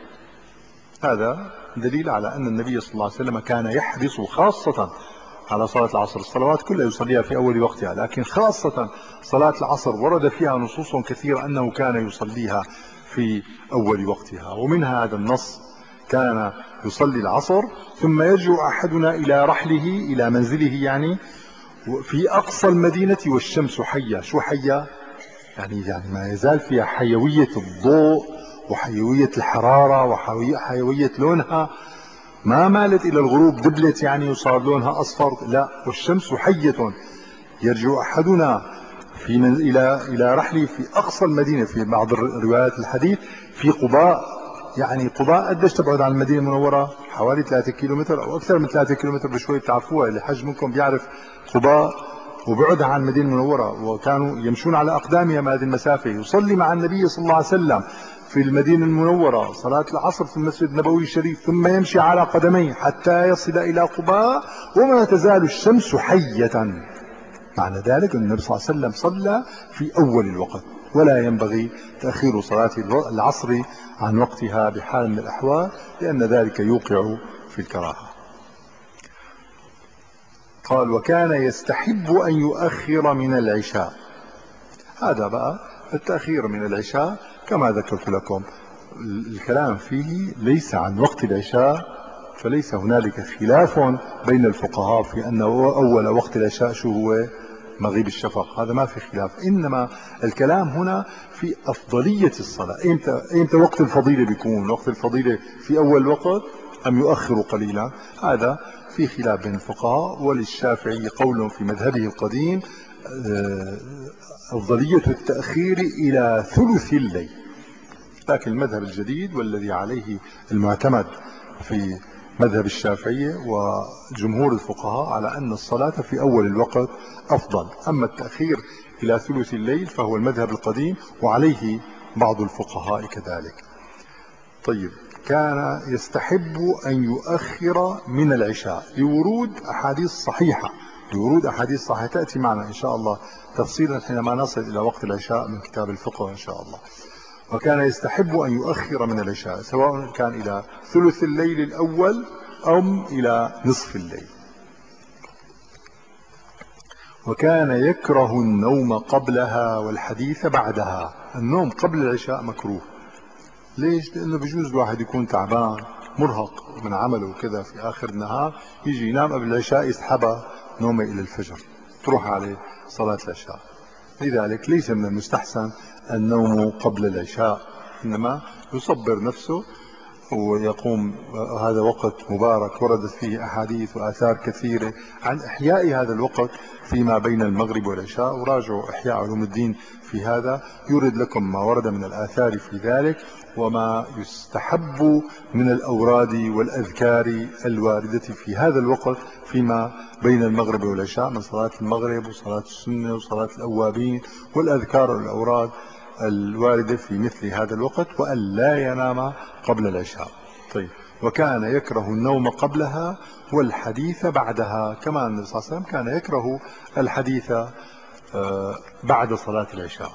S1: هذا دليل على أن النبي صلى الله عليه وسلم كان يحرص خاصة على صلاة العصر. الصلوات كلها يصليها في أول وقتها، لكن خاصة صلاة العصر ورد فيها نصوص كثيرة أنه كان يصليها في أول وقتها، ومنها هذا النص كان يصلي العصر ثم يرجع أحدنا إلى رحله إلى منزله يعني في أقصى المدينة والشمس حية. شو حية؟ يعني يعني ما يزال فيها حيوية الضوء وحيوية الحرارة وحيوية لونها، ما مالت إلى الغروب دبلت يعني وصار لونها أصفر، لا، والشمس حية. يرجع أحدنا في من إلى إلى رحله في أقصى المدينة. في بعض روايات الحديث في قباء، يعني قباء قديش تبعد عن المدينة المنورة؟ حوالي ثلاثة كيلومتر أو أكثر من ثلاثة كيلومتر بشوي، بتعرفوها اللي حج منكم بيعرف قباء وبعدها عن المدينة المنورة، وكانوا يمشون على أقدامهم هذه المسافة. يصلي مع النبي صلى الله عليه وسلم في المدينة المنورة صلاة العصر في المسجد النبوي الشريف، ثم يمشي على قدميه حتى يصل إلى قباء وما تزال الشمس حية. معنى ذلك أن النبي صلى الله عليه وسلم صلى في أول الوقت، ولا ينبغي تأخير صلاة العصر عن وقتها بحال من الأحوال، لأن ذلك يوقع في الكراهة. قال وكان يستحب أن يؤخر من العشاء. هذا بقى التأخير من العشاء كما ذكرت لكم الكلام فيه ليس عن وقت العشاء، فليس هنالك خلاف بين الفقهاء في أن أول وقت العشاء شو هو؟ مغيب الشفق، هذا ما في خلاف. إنما الكلام هنا في أفضلية الصلاة. إمتى إمتى وقت الفضيلة بيكون؟ وقت الفضيلة في أول وقت أم يؤخر قليلا؟ هذا في خلاف بين الفقهاء. وللشافعي قول في مذهبه القديم أفضلية التأخير إلى ثلث الليل، لكن المذهب الجديد والذي عليه المعتمد في مذهب الشافعية وجمهور الفقهاء على أن الصلاة في أول الوقت أفضل. أما التأخير إلى ثلث الليل فهو المذهب القديم وعليه بعض الفقهاء كذلك. طيب، كان يستحب أن يؤخر من العشاء لورود أحاديث صحيحة، لورود أحاديث صحيحة تأتي معنا إن شاء الله تفصيلا حينما نصل إلى وقت العشاء من كتاب الفقه إن شاء الله. وكان يستحب أن يؤخر من العشاء سواء كان إلى ثلث الليل الأول أو إلى نصف الليل. وكان يكره النوم قبلها والحديث بعدها. النوم قبل العشاء مكروه. ليش؟ لأنه بجوز الواحد يكون تعبان مرهق من عمله وكذا في آخر النهار، يجي ينام قبل العشاء يسحبها نومه إلى الفجر تروح عليه صلاة العشاء. لذلك ليس من المستحسن النوم قبل العشاء، إنما يصبر نفسه ويقوم. هذا وقت مبارك وردت فيه أحاديث وآثار كثيرة عن إحياء هذا الوقت فيما بين المغرب والعشاء، وراجعوا إحياء علوم الدين في هذا يورد لكم ما ورد من الآثار في ذلك وما يستحب من الأوراد والأذكار الواردة في هذا الوقت فيما بين المغرب والعشاء من صلاة المغرب وصلاة السنة وصلاة الأوابين والأذكار والأوراد الواردة في مثل هذا الوقت، وأن لا ينام قبل العشاء. طيب، وكان يكره النوم قبلها والحديث بعدها، كما النبي صلى الله عليه وسلم كان يكره الحديث بعد صلاة العشاء.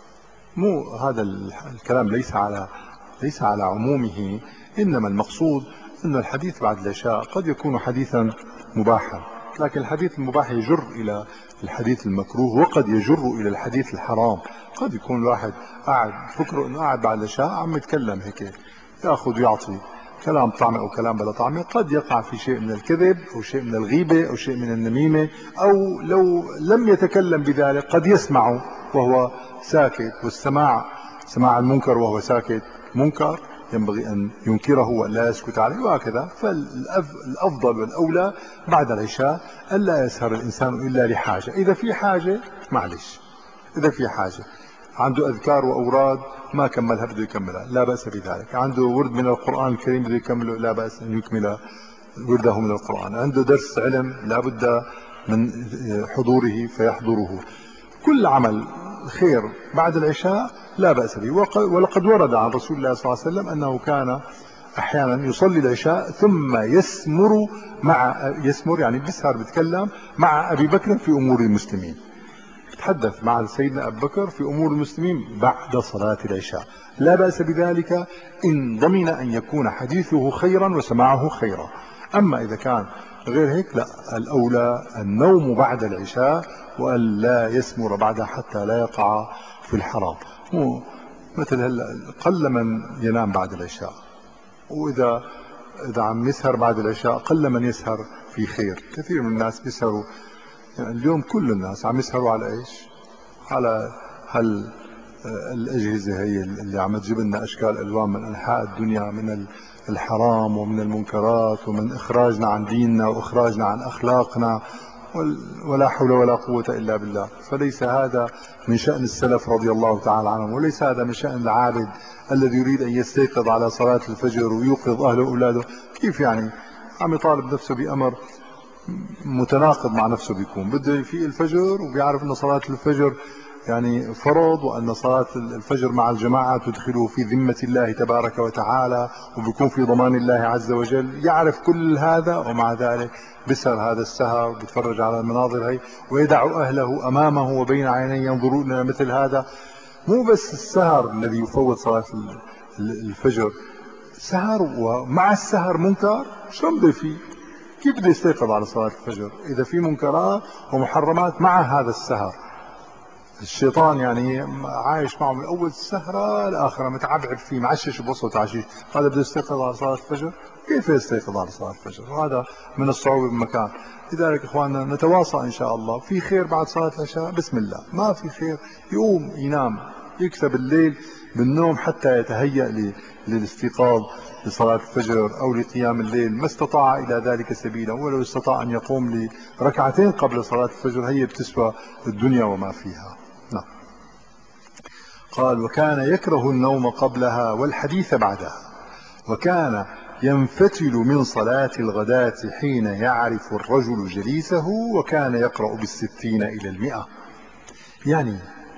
S1: مو هذا الكلام ليس على ليس على عمومه، إنما المقصود أن الحديث بعد العشاء قد يكون حديثا مباحا، لكن الحديث المباح يجر إلى الحديث المكروه، وقد يجر إلى الحديث الحرام. قد يكون الواحد قاعد فكره أنه قاعد بعد العشاء عم يتكلم هيك، يأخذ ويعطي كلام طعمه أو كلام بلا طعمه، قد يقع في شيء من الكذب أو شيء من الغيبة أو شيء من النميمة، أو لو لم يتكلم بذلك قد يسمع وهو ساكت، والسماع سماع المنكر وهو ساكت منكر ينبغي أن ينكره ولا يسكت عليه، وهكذا. فالأفضل والأولى بعد العشاء ألا يسهر الإنسان إلا لحاجة. إذا في حاجة معلش، إذا في حاجة عنده أذكار وأوراد ما كملها بده يكملها لا بأس بذلك، عنده ورد من القرآن الكريم بده يكمله لا بأس أن يكمل ورده من القرآن، عنده درس علم لا بد من حضوره فيحضره. كل عمل خير بعد العشاء لا بأس به. ولقد ورد عن رسول الله صلى الله عليه وسلم أنه كان أحيانا يصلي العشاء ثم يسمر مع يسمر يعني بيسهر بيتكلم مع أبي بكر في أمور المسلمين، تحدث مع سيدنا أبو بكر في أمور المسلمين بعد صلاة العشاء، لا بأس بذلك إن ضمن أن يكون حديثه خيرا وسماعه خيرا. أما إذا كان غير هيك لا، الأولى النوم بعد العشاء وأن لا يسمر بعدها حتى لا يقع في الحرام. هو مثل هلا قل من ينام بعد العشاء، وإذا إذا عم يسهر بعد العشاء قل من يسهر في خير. كثير من الناس بيسهروا، يعني اليوم كل الناس عم يسهروا على ايش؟ على هال الأجهزة هي اللي عم تجيب لنا أشكال ألوان من أنحاء الدنيا من الحرام ومن المنكرات ومن إخراجنا عن ديننا وإخراجنا عن أخلاقنا، ولا حول ولا قوة إلا بالله. فليس هذا من شأن السلف رضي الله تعالى عنهم، وليس هذا من شأن العابد الذي يريد أن يستيقظ على صلاة الفجر ويوقظ أهله وأولاده. كيف يعني عم يطالب نفسه بأمر متناقض مع نفسه؟ بيكون بده يفيق الفجر وبيعرف أن صلاة الفجر يعني فرض، وأن صلاة الفجر مع الجماعة تدخله في ذمة الله تبارك وتعالى وبيكون في ضمان الله عز وجل. يعرف كل هذا ومع ذلك بسهر هذا السهر، بيتفرج على المناظر هي ويدع أهله أمامه وبين عينيه ينظرون إلى مثل هذا. مو بس السهر الذي يفوت صلاة الفجر، سهر ومع السهر منكر. شو بده فيه؟ كيف بده يستيقظ على صلاة الفجر إذا في منكرات ومحرمات مع هذا السهر؟ الشيطان يعني عايش معه من أول السهرة لآخرها، متعبعب فيه، معشش بوسط عشيش. هذا بده يستيقظ على صلاة الفجر؟ كيف يستيقظ على صلاة الفجر؟ وهذا من الصعوبة بمكان. لذلك إخواننا نتواصى إن شاء الله. في خير بعد صلاة العشاء بسم الله، ما في خير يقوم ينام يكسب الليل بالنوم حتى يتهيأ للاستيقاظ لصلاة الفجر أو لقيام الليل، ما استطاع إلى ذلك سبيلا. ولو استطاع أن يقوم لركعتين قبل صلاة الفجر هي بتسوى الدنيا وما فيها. نعم. قال وكان يكره النوم قبلها والحديث بعدها، وكان ينفتل من صلاة الغداة حين يعرف الرجل جليسه، وكان يقرأ بالستين إلى المئة. يعني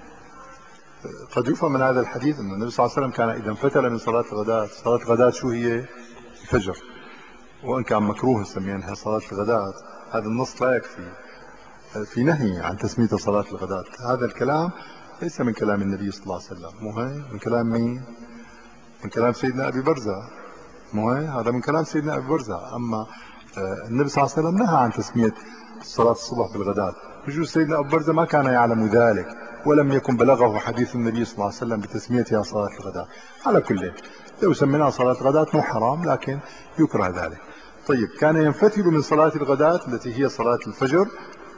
S1: قد يفهم من هذا الحديث أن النبي صلى الله عليه وسلم كان إذا انفتل من صلاة الغداة، صلاة الغداة شو هي؟ الفجر، وإن كان مكروه نسميها صلاة الغداة، هذا النص لا يكفي، في نهي عن تسمية صلاة الغداة. هذا الكلام ليس من كلام النبي صلى الله عليه وسلم، مو هي من كلام مين؟ من كلام سيدنا أبي برزة، مو هي هذا من كلام سيدنا أبي برزة. أما النبي صلى الله عليه وسلم نهى عن تسمية صلاة الصبح بالغداة. بجوز سيدنا أبو برزة ما كان يعلم ذلك ولم يكن بلغه حديث النبي صلى الله عليه وسلم بتسميتها صلاة الغداة. على كل لو سميناها صلاة غداة مو حرام لكن يكره ذلك. طيب كان ينفتل من صلاة الغداة التي هي صلاة الفجر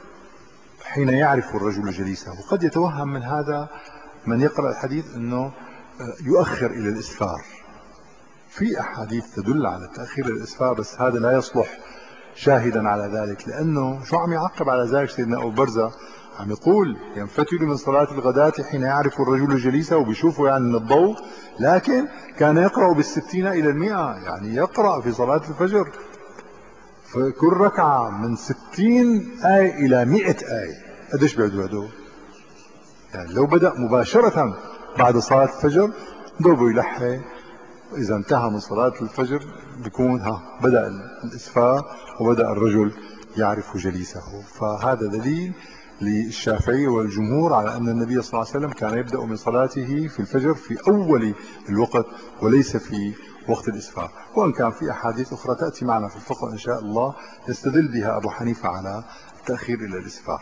S1: حين يعرف الرجل جليسه. وقد يتوهم من هذا من يقرأ الحديث أنه يؤخر إلى الإسفار. في أحاديث تدل على تأخير الإسفار، بس هذا لا يصلح شاهدا على ذلك، لأنه شو عم يعقب على ذلك سيدنا أبو برزة؟ عم يقول ينفتل من صلاة الغداة حين يعرف الرجل جليسه، وبيشوفه يعني من الضوء، لكن كان يقرأ بالستين إلى المئة، يعني يقرأ في صلاة الفجر في كل ركعة من ستين آية إلى مئة آية. قديش بيعدوا هدول؟ يعني لو بدأ مباشرة بعد صلاة الفجر دوبه يلحي، إذا انتهى من صلاة الفجر بيكون ها بدأ الإسفار وبدأ الرجل يعرف جليسه. فهذا دليل للشافعي والجمهور على أن النبي صلى الله عليه وسلم كان يبدأ من صلاته في الفجر في أول الوقت وليس في وقت الإسفار، وإن كان في أحاديث أخرى تأتي معنا في الفقه إن شاء الله يستدل بها أبو حنيفة على التأخير إلى الإسفار.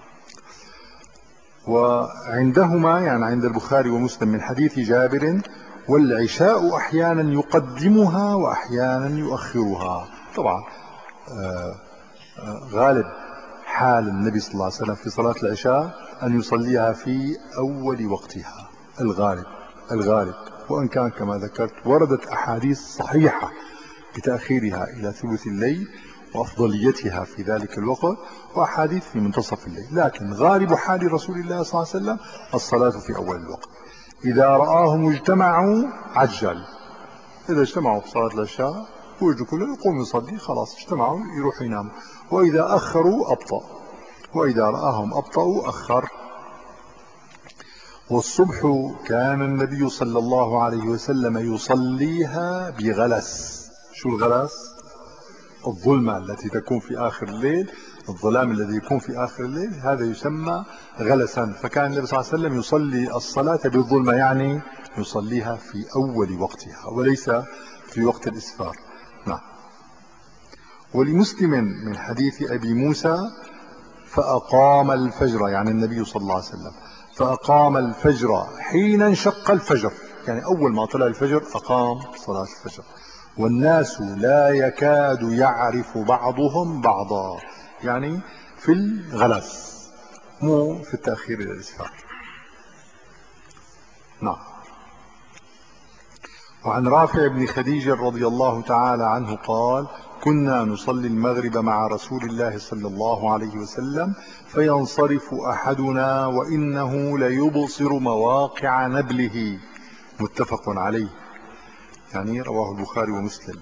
S1: وعندهما يعني عند البخاري ومسلم من حديث جابر: والعشاء أحيانا يقدمها وأحيانا يؤخرها. طبعا آه آه غالب حال النبي صلى الله عليه وسلم في صلاة العشاء أن يصليها في أول وقتها، الغالب الغالب وإن كان كما ذكرت وردت أحاديث صحيحة بتأخيرها إلى ثلث الليل وأفضليتها في ذلك الوقت، وأحاديث في منتصف الليل، لكن غالب حال رسول الله صلى الله عليه وسلم الصلاة في أول الوقت. إذا رآهم اجتمعوا عجل، إذا اجتمعوا في صلاة العشاء وجدوا كله يقوم يصلي، خلاص اجتمعوا يروح يناموا. وإذا أخروا أبطأ، وإذا رآهم أبطأوا أخر. والصبح كان النبي صلى الله عليه وسلم يصليها بغلس. شو الغلس؟ الظلمة التي تكون في آخر الليل، الظلام الذي يكون في آخر الليل هذا يسمى غلسا. فكان النبي صلى الله عليه وسلم يصلي الصلاة بالظلمة، يعني يصليها في أول وقتها وليس في وقت الإسفار. نعم. ولمسلم من حديث أبي موسى: فأقام الفجر، يعني النبي صلى الله عليه وسلم فأقام الفجر حين انشق الفجر، يعني أول ما طلع الفجر أقام صلاة الفجر، والناس لا يكاد يعرف بعضهم بعضا، يعني في الغلس مو في التأخير إلى الإسفار. نعم. وعن رافع بن خديج رضي الله تعالى عنه قال: كنا نصلي المغرب مع رسول الله صلى الله عليه وسلم فينصرف أحدنا وإنه ليبصر مواقع نبله. متفق عليه، يعني رواه البخاري ومسلم.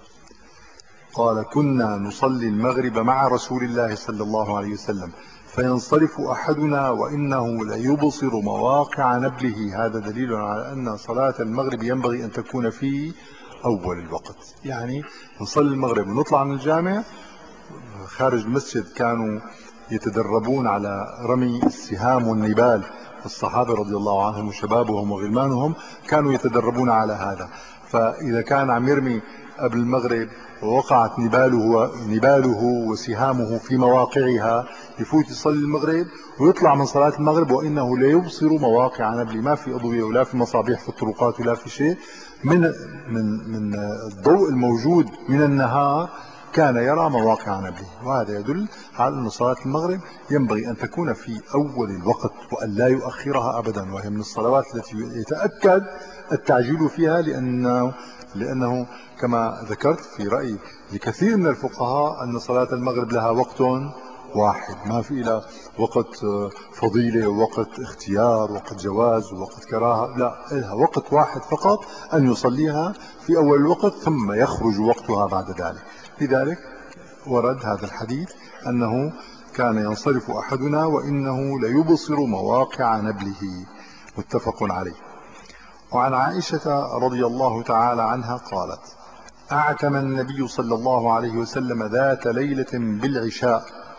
S1: قال: كنا نصلي المغرب مع رسول الله صلى الله عليه وسلم فينصرف أحدنا وإنه ليبصر مواقع نبله. هذا دليل على أن صلاة المغرب ينبغي أن تكون في أول الوقت، يعني نصلي المغرب ونطلع من الجامع خارج المسجد كانوا يتدربون على رمي السهام والنبال، الصحابة رضي الله عنهم وشبابهم وغلمانهم كانوا يتدربون على هذا. فإذا كان عم يرمي قبل المغرب ووقعت نباله نباله وسهامه في مواقعها يفوت يصلي المغرب ويطلع من صلاة المغرب وإنه لا يبصر مواقع نبله، ما في أضوية ولا في مصابيح في الطرقات ولا في شيء، من من من الضوء الموجود من النهار كان يرى مواقع نبله. وهذا يدل على أن صلاة المغرب ينبغي أن تكون في أول الوقت وأن لا يؤخرها أبدا، وهي من الصلوات التي يتأكد التعجيل فيها، لأنه, لأنه كما ذكرت في رأي لكثير من الفقهاء أن صلاة المغرب لها وقت واحد، ما في لها وقت فضيلة ووقت اختيار ووقت جواز ووقت كراهة، لا، لها وقت واحد فقط أن يصليها في أول الوقت ثم يخرج وقتها بعد ذلك. لذلك ورد هذا الحديث أنه كان ينصرف أحدنا وإنه ليبصر مواقع نبله. متفق عليه. وعن عائشة رضي الله تعالى عنها قالت: أعتم النبي صلى الله عليه وسلم ذات ليلة بالعشاء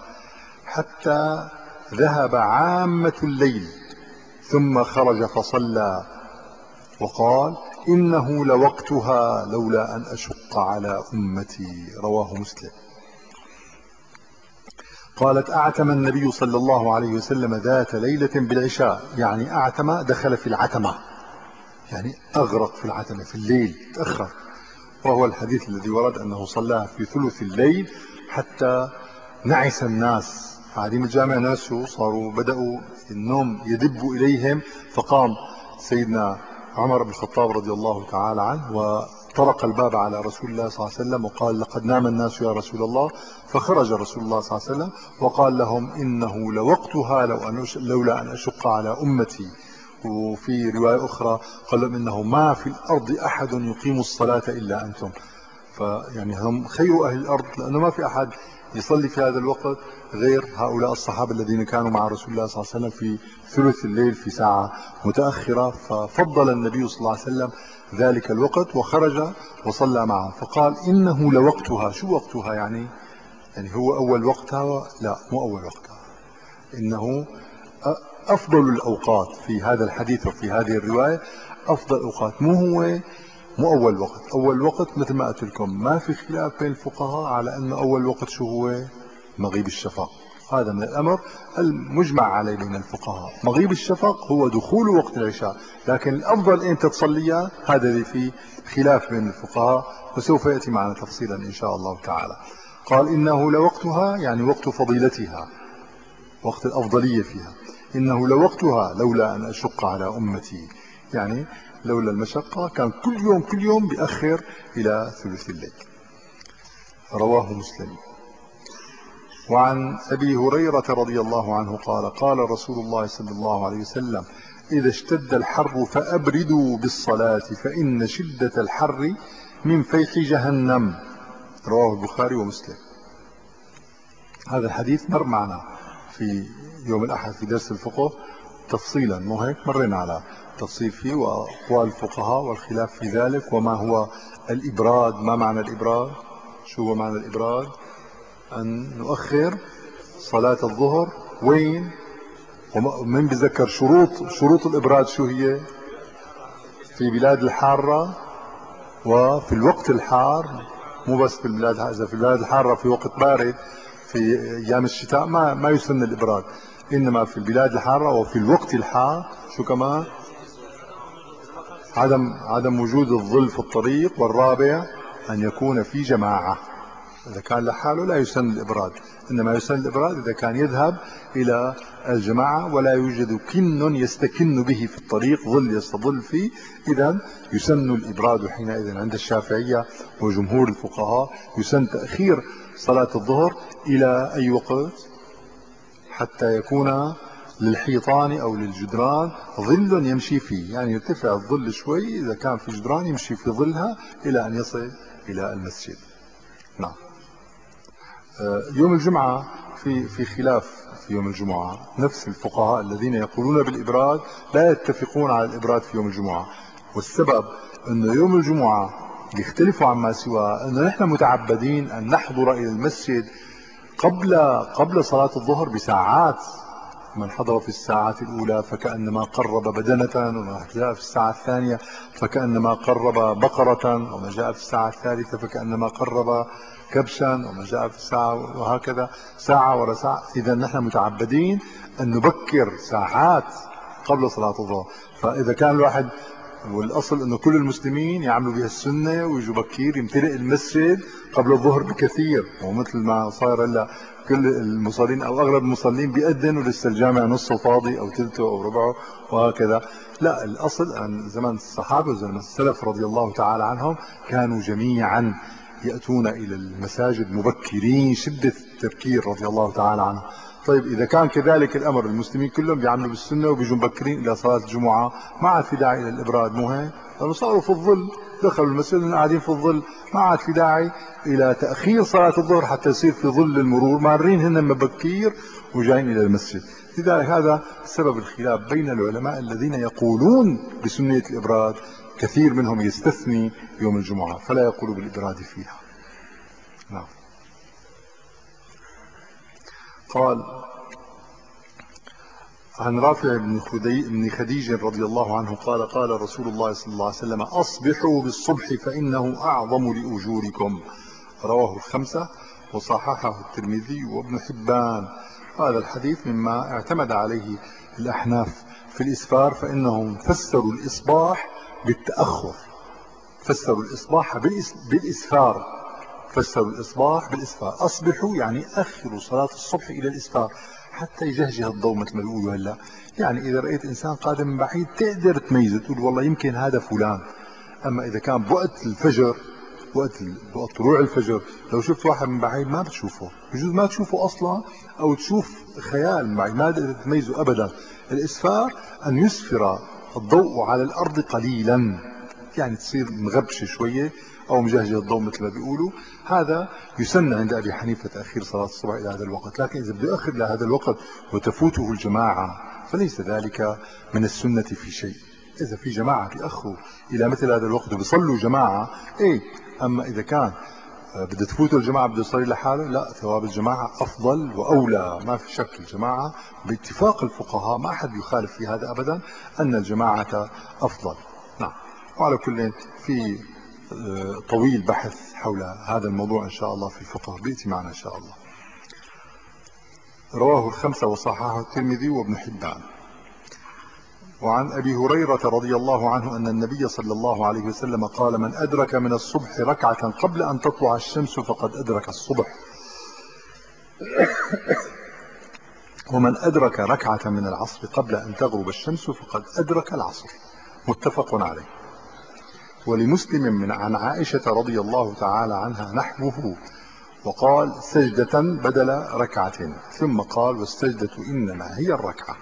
S1: حتى ذهب عامة الليل ثم خرج فصلى وقال: إنه لوقتها لولا أن أشق على أمتي. رواه مسلم. قالت: أعتم النبي صلى الله عليه وسلم ذات ليلة بالعشاء، يعني أعتم دخل في العتمة، يعني أغرق في العتمة في الليل تأخر، وهو الحديث الذي ورد أنه صلى في ثلث الليل حتى نعس الناس قاعدين الجامع، ناس صاروا بدأوا النوم يدب إليهم، فقام سيدنا عمر بن الخطاب رضي الله تعالى عنه وطرق الباب على رسول الله صلى الله عليه وسلم وقال: لقد نام الناس يا رسول الله. فخرج رسول الله صلى الله عليه وسلم وقال لهم: إنه لوقتها لو أن لولا أن أشق على أمتي. وفي رواية أخرى قال لهم: إنه ما في الأرض أحد يقيم الصلاة إلا أنتم. فيعني هم خير أهل الأرض، لأنه ما في أحد يصلي في هذا الوقت غير هؤلاء الصحابة الذين كانوا مع رسول الله صلى الله عليه وسلم في ثلث الليل في ساعة متأخرة. ففضل النبي صلى الله عليه وسلم ذلك الوقت وخرج وصلى معهم، فقال: إنه لوقتها. شو وقتها يعني؟ يعني هو أول وقتها؟ لا، مو أول وقتها، إنه أفضل الأوقات في هذا الحديث وفي هذه الرواية أفضل الأوقات مو هو مو أول وقت. أول وقت مثل ما قلت لكم ما في خلاف بين الفقهاء على أن أول وقت شو هو؟ مغيب الشفق. هذا من الأمر المجمع عليه بين الفقهاء. مغيب الشفق هو دخول وقت العشاء، لكن الأفضل أنت تصليها هذا اللي فيه خلاف بين الفقهاء، وسوف يأتي معنا تفصيلا إن شاء الله تعالى. قال إنه لوقتها يعني وقت فضيلتها، وقت الأفضلية فيها. إنه لوقتها لولا أن أشق على أمتي، يعني لولا المشقة كان كل يوم كل يوم بيأخر إلى ثلث الليل. رواه مسلم. وعن أبي هريرة رضي الله عنه قال قال رسول الله صلى الله عليه وسلم إذا اشتد الحر فأبردوا بالصلاة فإن شدة الحر من فيح جهنم. رواه البخاري ومسلم. هذا الحديث مر معنا في يوم الأحد في درس الفقه تفصيلا، مو هيك؟ مرينا على تفصيل فيه وأقوال الفقهاء والخلاف في ذلك، وما هو الإبراد، ما معنى الإبراد، شو هو معنى الإبراد؟ أن نؤخر صلاة الظهر وين؟ ومن بذكر شروط شروط الإبراد شو هي؟ في بلاد الحارة وفي الوقت الحار، مو بس في البلاد، إذا في البلاد الحارة في وقت بارد في أيام الشتاء ما ما يسن الإبراد، إنما في البلاد الحارة وفي الوقت الحار شو كمان؟ عدم عدم وجود الظل في الطريق. والرابع أن يكون في جماعة. إذا كان لحاله لا يسن الإبراد، إنما يسن الإبراد إذا كان يذهب إلى الجماعة ولا يوجد كن يستكن به في الطريق، ظل يستظل فيه، إذا يسن الإبراد حينئذ عند الشافعية وجمهور الفقهاء. يسن تأخير صلاة الظهر إلى أي وقت؟ حتى يكون للحيطان أو للجدران ظل يمشي فيه، يعني يرتفع الظل شوي إذا كان في جدران يمشي في ظلها إلى أن يصل إلى المسجد. نعم. يوم الجمعة في في خلاف في يوم الجمعة. نفس الفقهاء الذين يقولون بالإبراد لا يتفقون على الإبراد في يوم الجمعة، والسبب أنه يوم الجمعة يختلفوا عما سواه أنه نحن متعبدين أن نحضر إلى المسجد قبل قبل صلاة الظهر بساعات. من حضر في الساعة الأولى فكأنما قرب بدنة، ومن جاء في الساعة الثانية فكأنما قرب بقرة، ومن جاء في الساعة الثالثة فكأنما قرب كبشا، ومن جاء في الساعة، وهكذا ساعة ورا ساعة. إذا نحن متعبدين أن نبكر ساعات قبل صلاة الظهر. فإذا كان الواحد، والأصل أنه كل المسلمين يعملوا بها السنة ويجوا بكير يمتلئ المسجد قبل الظهر بكثير، ومثل ما صار هلا كل المصلين أو أغلب المصلين بيأذن ولسه الجامع نصه فاضي أو ثلثه أو ربعه وهكذا. لا، الأصل أن زمن الصحابة وزمن السلف رضي الله تعالى عنهم كانوا جميعا يأتون إلى المساجد مبكرين، شدة التبكير رضي الله تعالى عنهم. طيب إذا كان كذلك الأمر المسلمين كلهم بيعملوا بالسنة وبيجوا مبكرين إلى صلاة الجمعة، ما عاد في داعي إلى الإبراد، مو هيك؟ لأنه صاروا في الظل، دخلوا المسجد قاعدين في الظل، ما عاد في داعي إلى تأخير صلاة الظهر حتى يصير في ظل المرور، مارين هن مبكير وجايين إلى المسجد. لذلك هذا سبب الخلاف بين العلماء الذين يقولون بسنية الإبراد. كثير منهم يستثني يوم الجمعة فلا يقول بالإبراد فيها. نعم. قال عن رافع بن خديج رضي الله عنه قال قال رسول الله صلى الله عليه وسلم أصبحوا بالصبح فإنه أعظم لأجوركم. رواه الخمسة وصححه الترمذي وابن حبان. هذا الحديث مما اعتمد عليه الأحناف في الإسفار، فإنهم فسروا الإصباح بالتأخر، فسروا الإصباح بالإسفار، فسروا الإصباح بالإسفار. أصبحوا يعني أخروا صلاة الصبح إلى الإسفار حتى يجهجه الضوء مثل ما بيقولوا هلا. يعني إذا رأيت إنسان قادم من بعيد تقدر تميزه، تقول والله يمكن هذا فلان. أما إذا كان بوقت الفجر، وقت وقت طلوع الفجر، لو شفت واحد من بعيد ما بتشوفه، بجوز ما تشوفه أصلا، أو تشوف خيال من بعيد ما تقدر تميزه أبدا. الإسفار أن يسفر الضوء على الأرض قليلا، يعني تصير مغبشة شوية أو مجهجة الضوء مثل ما بيقولوا. هذا يسن عند أبي حنيفة تأخير صلاة الصبح إلى هذا الوقت، لكن إذا بده يؤخر إلى هذا الوقت وتفوته الجماعة فليس ذلك من السنة في شيء. إذا في جماعة بيأخروا إلى مثل هذا الوقت وبيصلوا جماعة إيه. أما إذا كان بده تفوت الجماعة بده يصلي لحاله، لا، ثواب الجماعة أفضل وأولى، ما في شك. الجماعة باتفاق الفقهاء، ما أحد يخالف في هذا أبدا، أن الجماعة أفضل. نعم. وعلى كل في طويل بحث حول هذا الموضوع إن شاء الله في الفقه، بيأتي معنا إن شاء الله. رواه الخمسة وصححه الترمذي وابن حبان. وعن أبي هريرة رضي الله عنه أن النبي صلى الله عليه وسلم قال: من أدرك من الصبح ركعة قبل أن تطلع الشمس فقد أدرك الصبح، ومن أدرك ركعة من العصر قبل أن تغرب الشمس فقد أدرك العصر. متفق عليه. ولمسلم من عن عائشة رضي الله تعالى عنها نحوه، وقال: سجدة بدل ركعة، ثم قال: والسجدة إنما هي الركعة.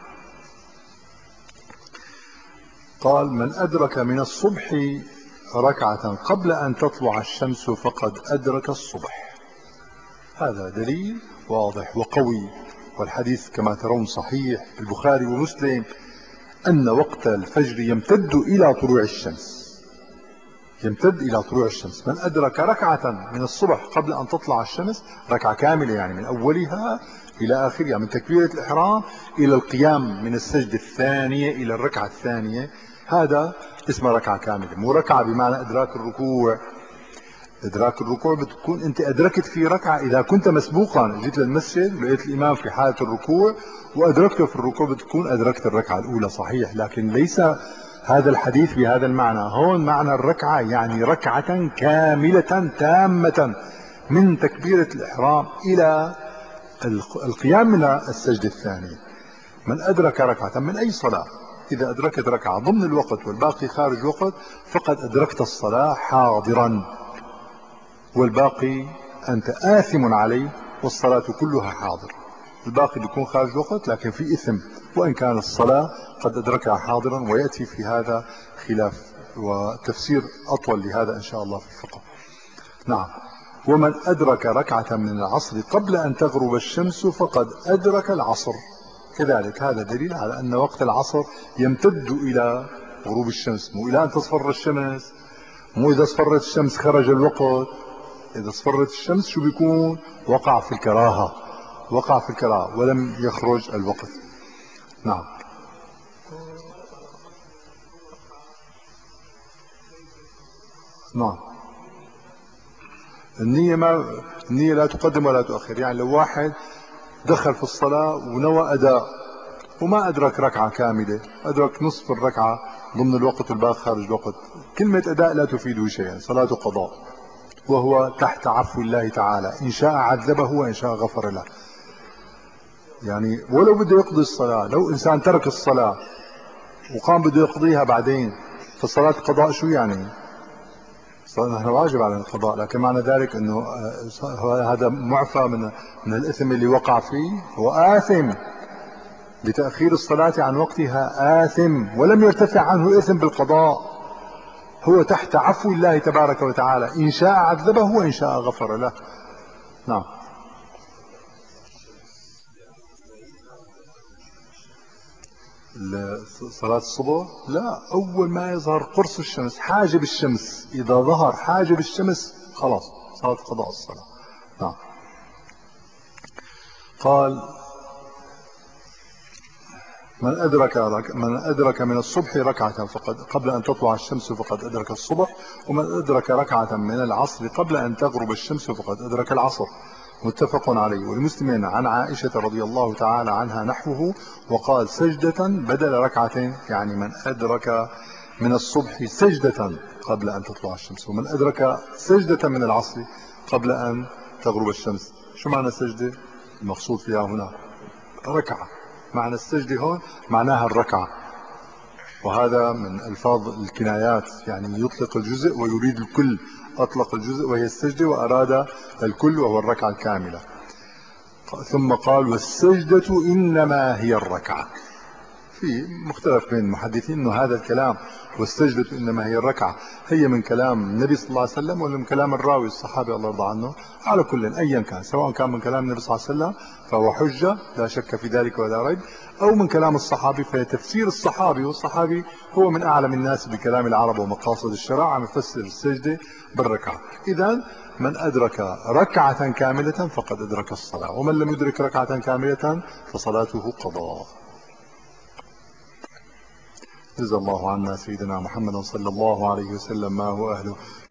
S1: قال: من أدرك من الصبح ركعة قبل أن تطلع الشمس فقد أدرك الصبح. هذا دليل واضح وقوي، والحديث كما ترون صحيح البخاري ومسلم، أن وقت الفجر يمتد إلى طلوع الشمس، يمتد إلى طلوع الشمس. من أدرك ركعة من الصبح قبل أن تطلع الشمس، ركعة كاملة يعني من أولها إلى آخرها، من تكبيرة الإحرام إلى القيام من السجدة الثانية إلى الركعة الثانية، هذا اسمه ركعة كاملة. مو ركعة بمعنى إدراك الركوع. إدراك الركوع بتكون أنت أدركت في ركعة إذا كنت مسبوقا، جيت للمسجد ولقيت الإمام في حالة الركوع وأدركته في الركوع، بتكون أدركت الركعة الأولى، صحيح. لكن ليس هذا الحديث بهذا المعنى. هون معنى الركعة يعني ركعة كاملة تامة من تكبيرة الإحرام إلى القيام من السجدة الثانية. من أدرك ركعة من أي صلاة، إذا أدركت ركعة ضمن الوقت والباقي خارج الوقت فقد أدركت الصلاة حاضرا، والباقي أنت آثم عليه، والصلاة كلها حاضر. الباقي بيكون خارج الوقت لكن في إثم، وإن كان الصلاة قد أدركها حاضرا. ويأتي في هذا خلاف وتفسير أطول لهذا إن شاء الله في الفقه. نعم. ومن أدرك ركعة من العصر قبل أن تغرب الشمس فقد أدرك العصر، كذلك هذا دليل على أن وقت العصر يمتد إلى غروب الشمس، مو إلى أن تصفر الشمس، مو إذا اصفرت الشمس خرج الوقت. إذا اصفرت الشمس شو بيكون؟ وقع في الكراهة، وقع في الكراهة ولم يخرج الوقت. نعم. نعم. النية ما النية لا تقدم ولا تؤخر. يعني لو واحد دخل في الصلاة ونوى أداء وما أدرك ركعة كاملة، أدرك نصف الركعة ضمن الوقت والباقي خارج الوقت، كلمة أداء لا تفيده شيئا، صلاته قضاء، وهو تحت عفو الله تعالى، إن شاء عذبه وإن شاء غفر له. يعني ولو بده يقضي الصلاة، لو إنسان ترك الصلاة وقام بده يقضيها بعدين، فالصلاة قضاء شو يعني؟ نحن واجب على القضاء، لكن معنى ذلك انه هذا معفى من من الاثم اللي وقع فيه، هو آثم بتأخير الصلاة عن وقتها، آثم ولم يرتفع عنه إثم بالقضاء، هو تحت عفو الله تبارك وتعالى، إن شاء عذبه وإن شاء غفر له. نعم. صلاة الصبح لا، أول ما يظهر قرص الشمس، حاجب الشمس، إذا ظهر حاجب الشمس خلاص صارت قضاء الصلاة. نعم. قال: من أدرك من أدرك من الصبح ركعة فقد قبل أن تطلع الشمس فقد أدرك الصبح، ومن أدرك ركعة من العصر قبل أن تغرب الشمس فقد أدرك العصر. متفق عليه. والمسلمين عن عائشة رضي الله تعالى عنها نحوه، وقال: سجدة بدل ركعة، يعني من أدرك من الصبح سجدة قبل أن تطلع الشمس، ومن أدرك سجدة من العصر قبل أن تغرب الشمس. شو معنى سجدة؟ المقصود فيها هنا ركعة. معنى السجدة هون معناها الركعة، وهذا من ألفاظ الكنايات، يعني يطلق الجزء ويريد الكل. أطلق الجزء وهي السجدة وأراد الكل وهو الركعة الكاملة. ثم قال: والسجدة إنما هي الركعة. في مختلف بين المحدثين انه هذا الكلام والسجدة انما هي الركعة هي من كلام النبي صلى الله عليه وسلم ولا من كلام الراوي الصحابي الله يرضى عنه. على كل ايا كان، سواء كان من كلام النبي صلى الله عليه وسلم فهو حجة لا شك في ذلك ولا ريب، او من كلام الصحابي فهي تفسير الصحابي، والصحابي هو من اعلم الناس بكلام العرب ومقاصد الشرع، عم يفسر السجدة بالركعة. اذا من أدرك ركعة كاملة فقد أدرك الصلاة، ومن لم يدرك ركعة كاملة فصلاته قضاء. جزا الله عنا سيدنا محمد صلى الله عليه وسلم ما هو أهله.